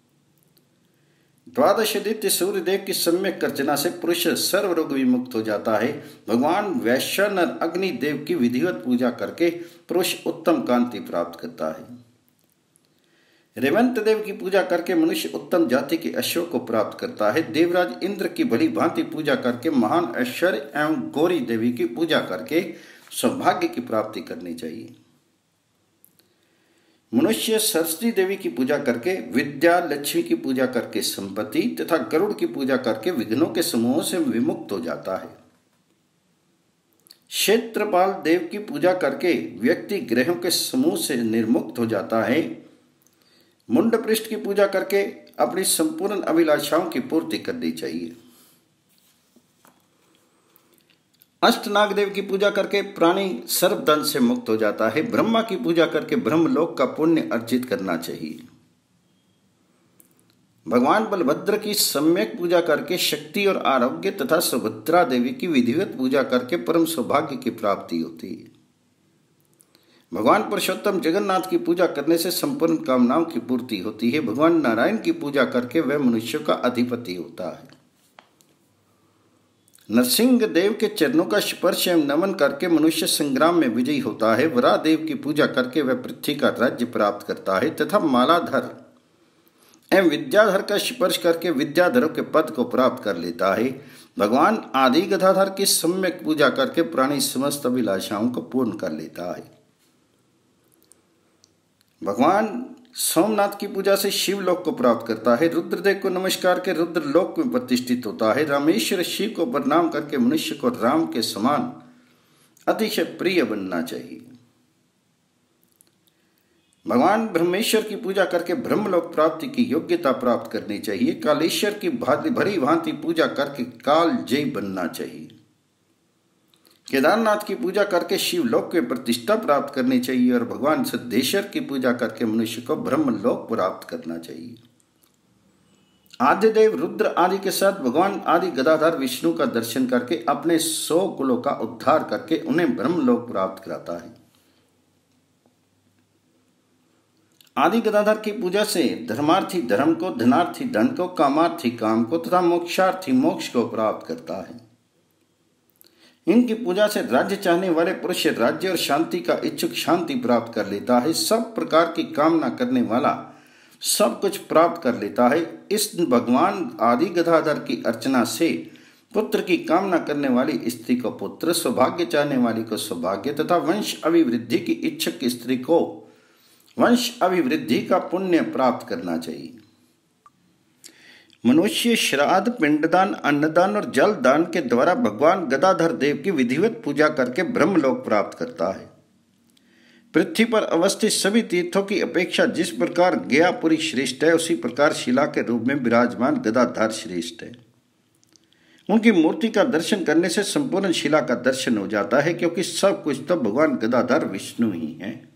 द्वादशादित्य सूर्यदेव की सम्यक अर्चना से पुरुष सर्व रोग विमुक्त हो जाता है। भगवान वैश्वानर अग्निदेव की विधिवत पूजा करके पुरुष उत्तम कांति प्राप्त करता है। रेवंत देव की पूजा करके मनुष्य उत्तम जाति के अश्व को प्राप्त करता है। देवराज इंद्र की भली भांति पूजा करके महान ऐश्वर्य एवं गौरी देवी की पूजा करके सौभाग्य की प्राप्ति करनी चाहिए। मनुष्य सरस्वती देवी की पूजा करके विद्या, लक्ष्मी की पूजा करके संपत्ति तथा गरुड़ की पूजा करके विघ्नों के समूहों से विमुक्त हो जाता है। क्षेत्रपाल देव की पूजा करके व्यक्ति ग्रहों के समूह से निर्मुक्त हो जाता है। मुंड पृष्ठ की पूजा करके अपनी संपूर्ण अभिलाषाओं की पूर्ति करनी चाहिए। अष्टनाग देव की पूजा करके प्राणी सर्वदंश से मुक्त हो जाता है। ब्रह्मा की पूजा करके ब्रह्मलोक का पुण्य अर्जित करना चाहिए। भगवान बलभद्र की सम्यक पूजा करके शक्ति और आरोग्य तथा सुभद्रा देवी की विधिवत पूजा करके परम सौभाग्य की प्राप्ति होती है। भगवान पुरुषोत्तम जगन्नाथ की पूजा करने से संपूर्ण कामनाओं की पूर्ति होती है। भगवान नारायण की पूजा करके वह मनुष्यों का अधिपति होता है। नरसिंह देव के चरणों का स्पर्श एवं नमन करके मनुष्य संग्राम में विजयी होता है। वराह देव की पूजा करके वह पृथ्वी का राज्य प्राप्त करता है तथा मालाधर एवं विद्याधर का स्पर्श करके विद्याधरों के पद को प्राप्त कर लेता है। भगवान आदि गदाधर की सम्यक पूजा करके प्राणी समस्त अभिलाषाओं को पूर्ण कर लेता है। भगवान सोमनाथ की पूजा से शिवलोक को प्राप्त करता है। रुद्रदेव को नमस्कार के रुद्रलोक में प्रतिष्ठित होता है। रामेश्वर शिव को प्रणाम करके मनुष्य को राम के समान अतिशय प्रिय बनना चाहिए। भगवान ब्रह्मेश्वर की पूजा करके ब्रह्मलोक प्राप्ति की योग्यता प्राप्त करनी चाहिए। कालेश्वर की भरी भांति पूजा करके काल जय बनना चाहिए। केदारनाथ की पूजा करके शिवलोक की प्रतिष्ठा प्राप्त करनी चाहिए और भगवान सिद्धेश्वर की पूजा करके मनुष्य को ब्रह्मलोक प्राप्त करना चाहिए। आदिदेव रुद्र आदि के साथ भगवान आदि गदाधर विष्णु का दर्शन करके अपने 100 कुलों का उद्धार करके उन्हें ब्रह्मलोक प्राप्त कराता है। आदि गदाधर की पूजा से धर्मार्थी धर्म को, धनार्थी धन को, कामार्थी काम को तथा मोक्षार्थी मोक्ष को प्राप्त करता है। इनकी पूजा से राज्य चाहने वाले पुरुष राज्य और शांति का इच्छुक शांति प्राप्त कर लेता है। सब प्रकार की कामना करने वाला सब कुछ प्राप्त कर लेता है। इस भगवान आदि गदाधर की अर्चना से पुत्र की कामना करने वाली स्त्री को पुत्र, सौभाग्य चाहने वाली को सौभाग्य तथा वंश अभिवृद्धि की इच्छुक स्त्री को वंश अभिवृद्धि का पुण्य प्राप्त करना चाहिए। मनुष्य श्राद्ध, पिंडदान, अन्नदान और जल दान के द्वारा भगवान गदाधर देव की विधिवत पूजा करके ब्रह्मलोक प्राप्त करता है। पृथ्वी पर अवस्थित सभी तीर्थों की अपेक्षा जिस प्रकार गयापुरी श्रेष्ठ है, उसी प्रकार शिला के रूप में विराजमान गदाधर श्रेष्ठ है। उनकी मूर्ति का दर्शन करने से संपूर्ण शिला का दर्शन हो जाता है, क्योंकि सब कुछ तो भगवान गदाधर विष्णु ही है।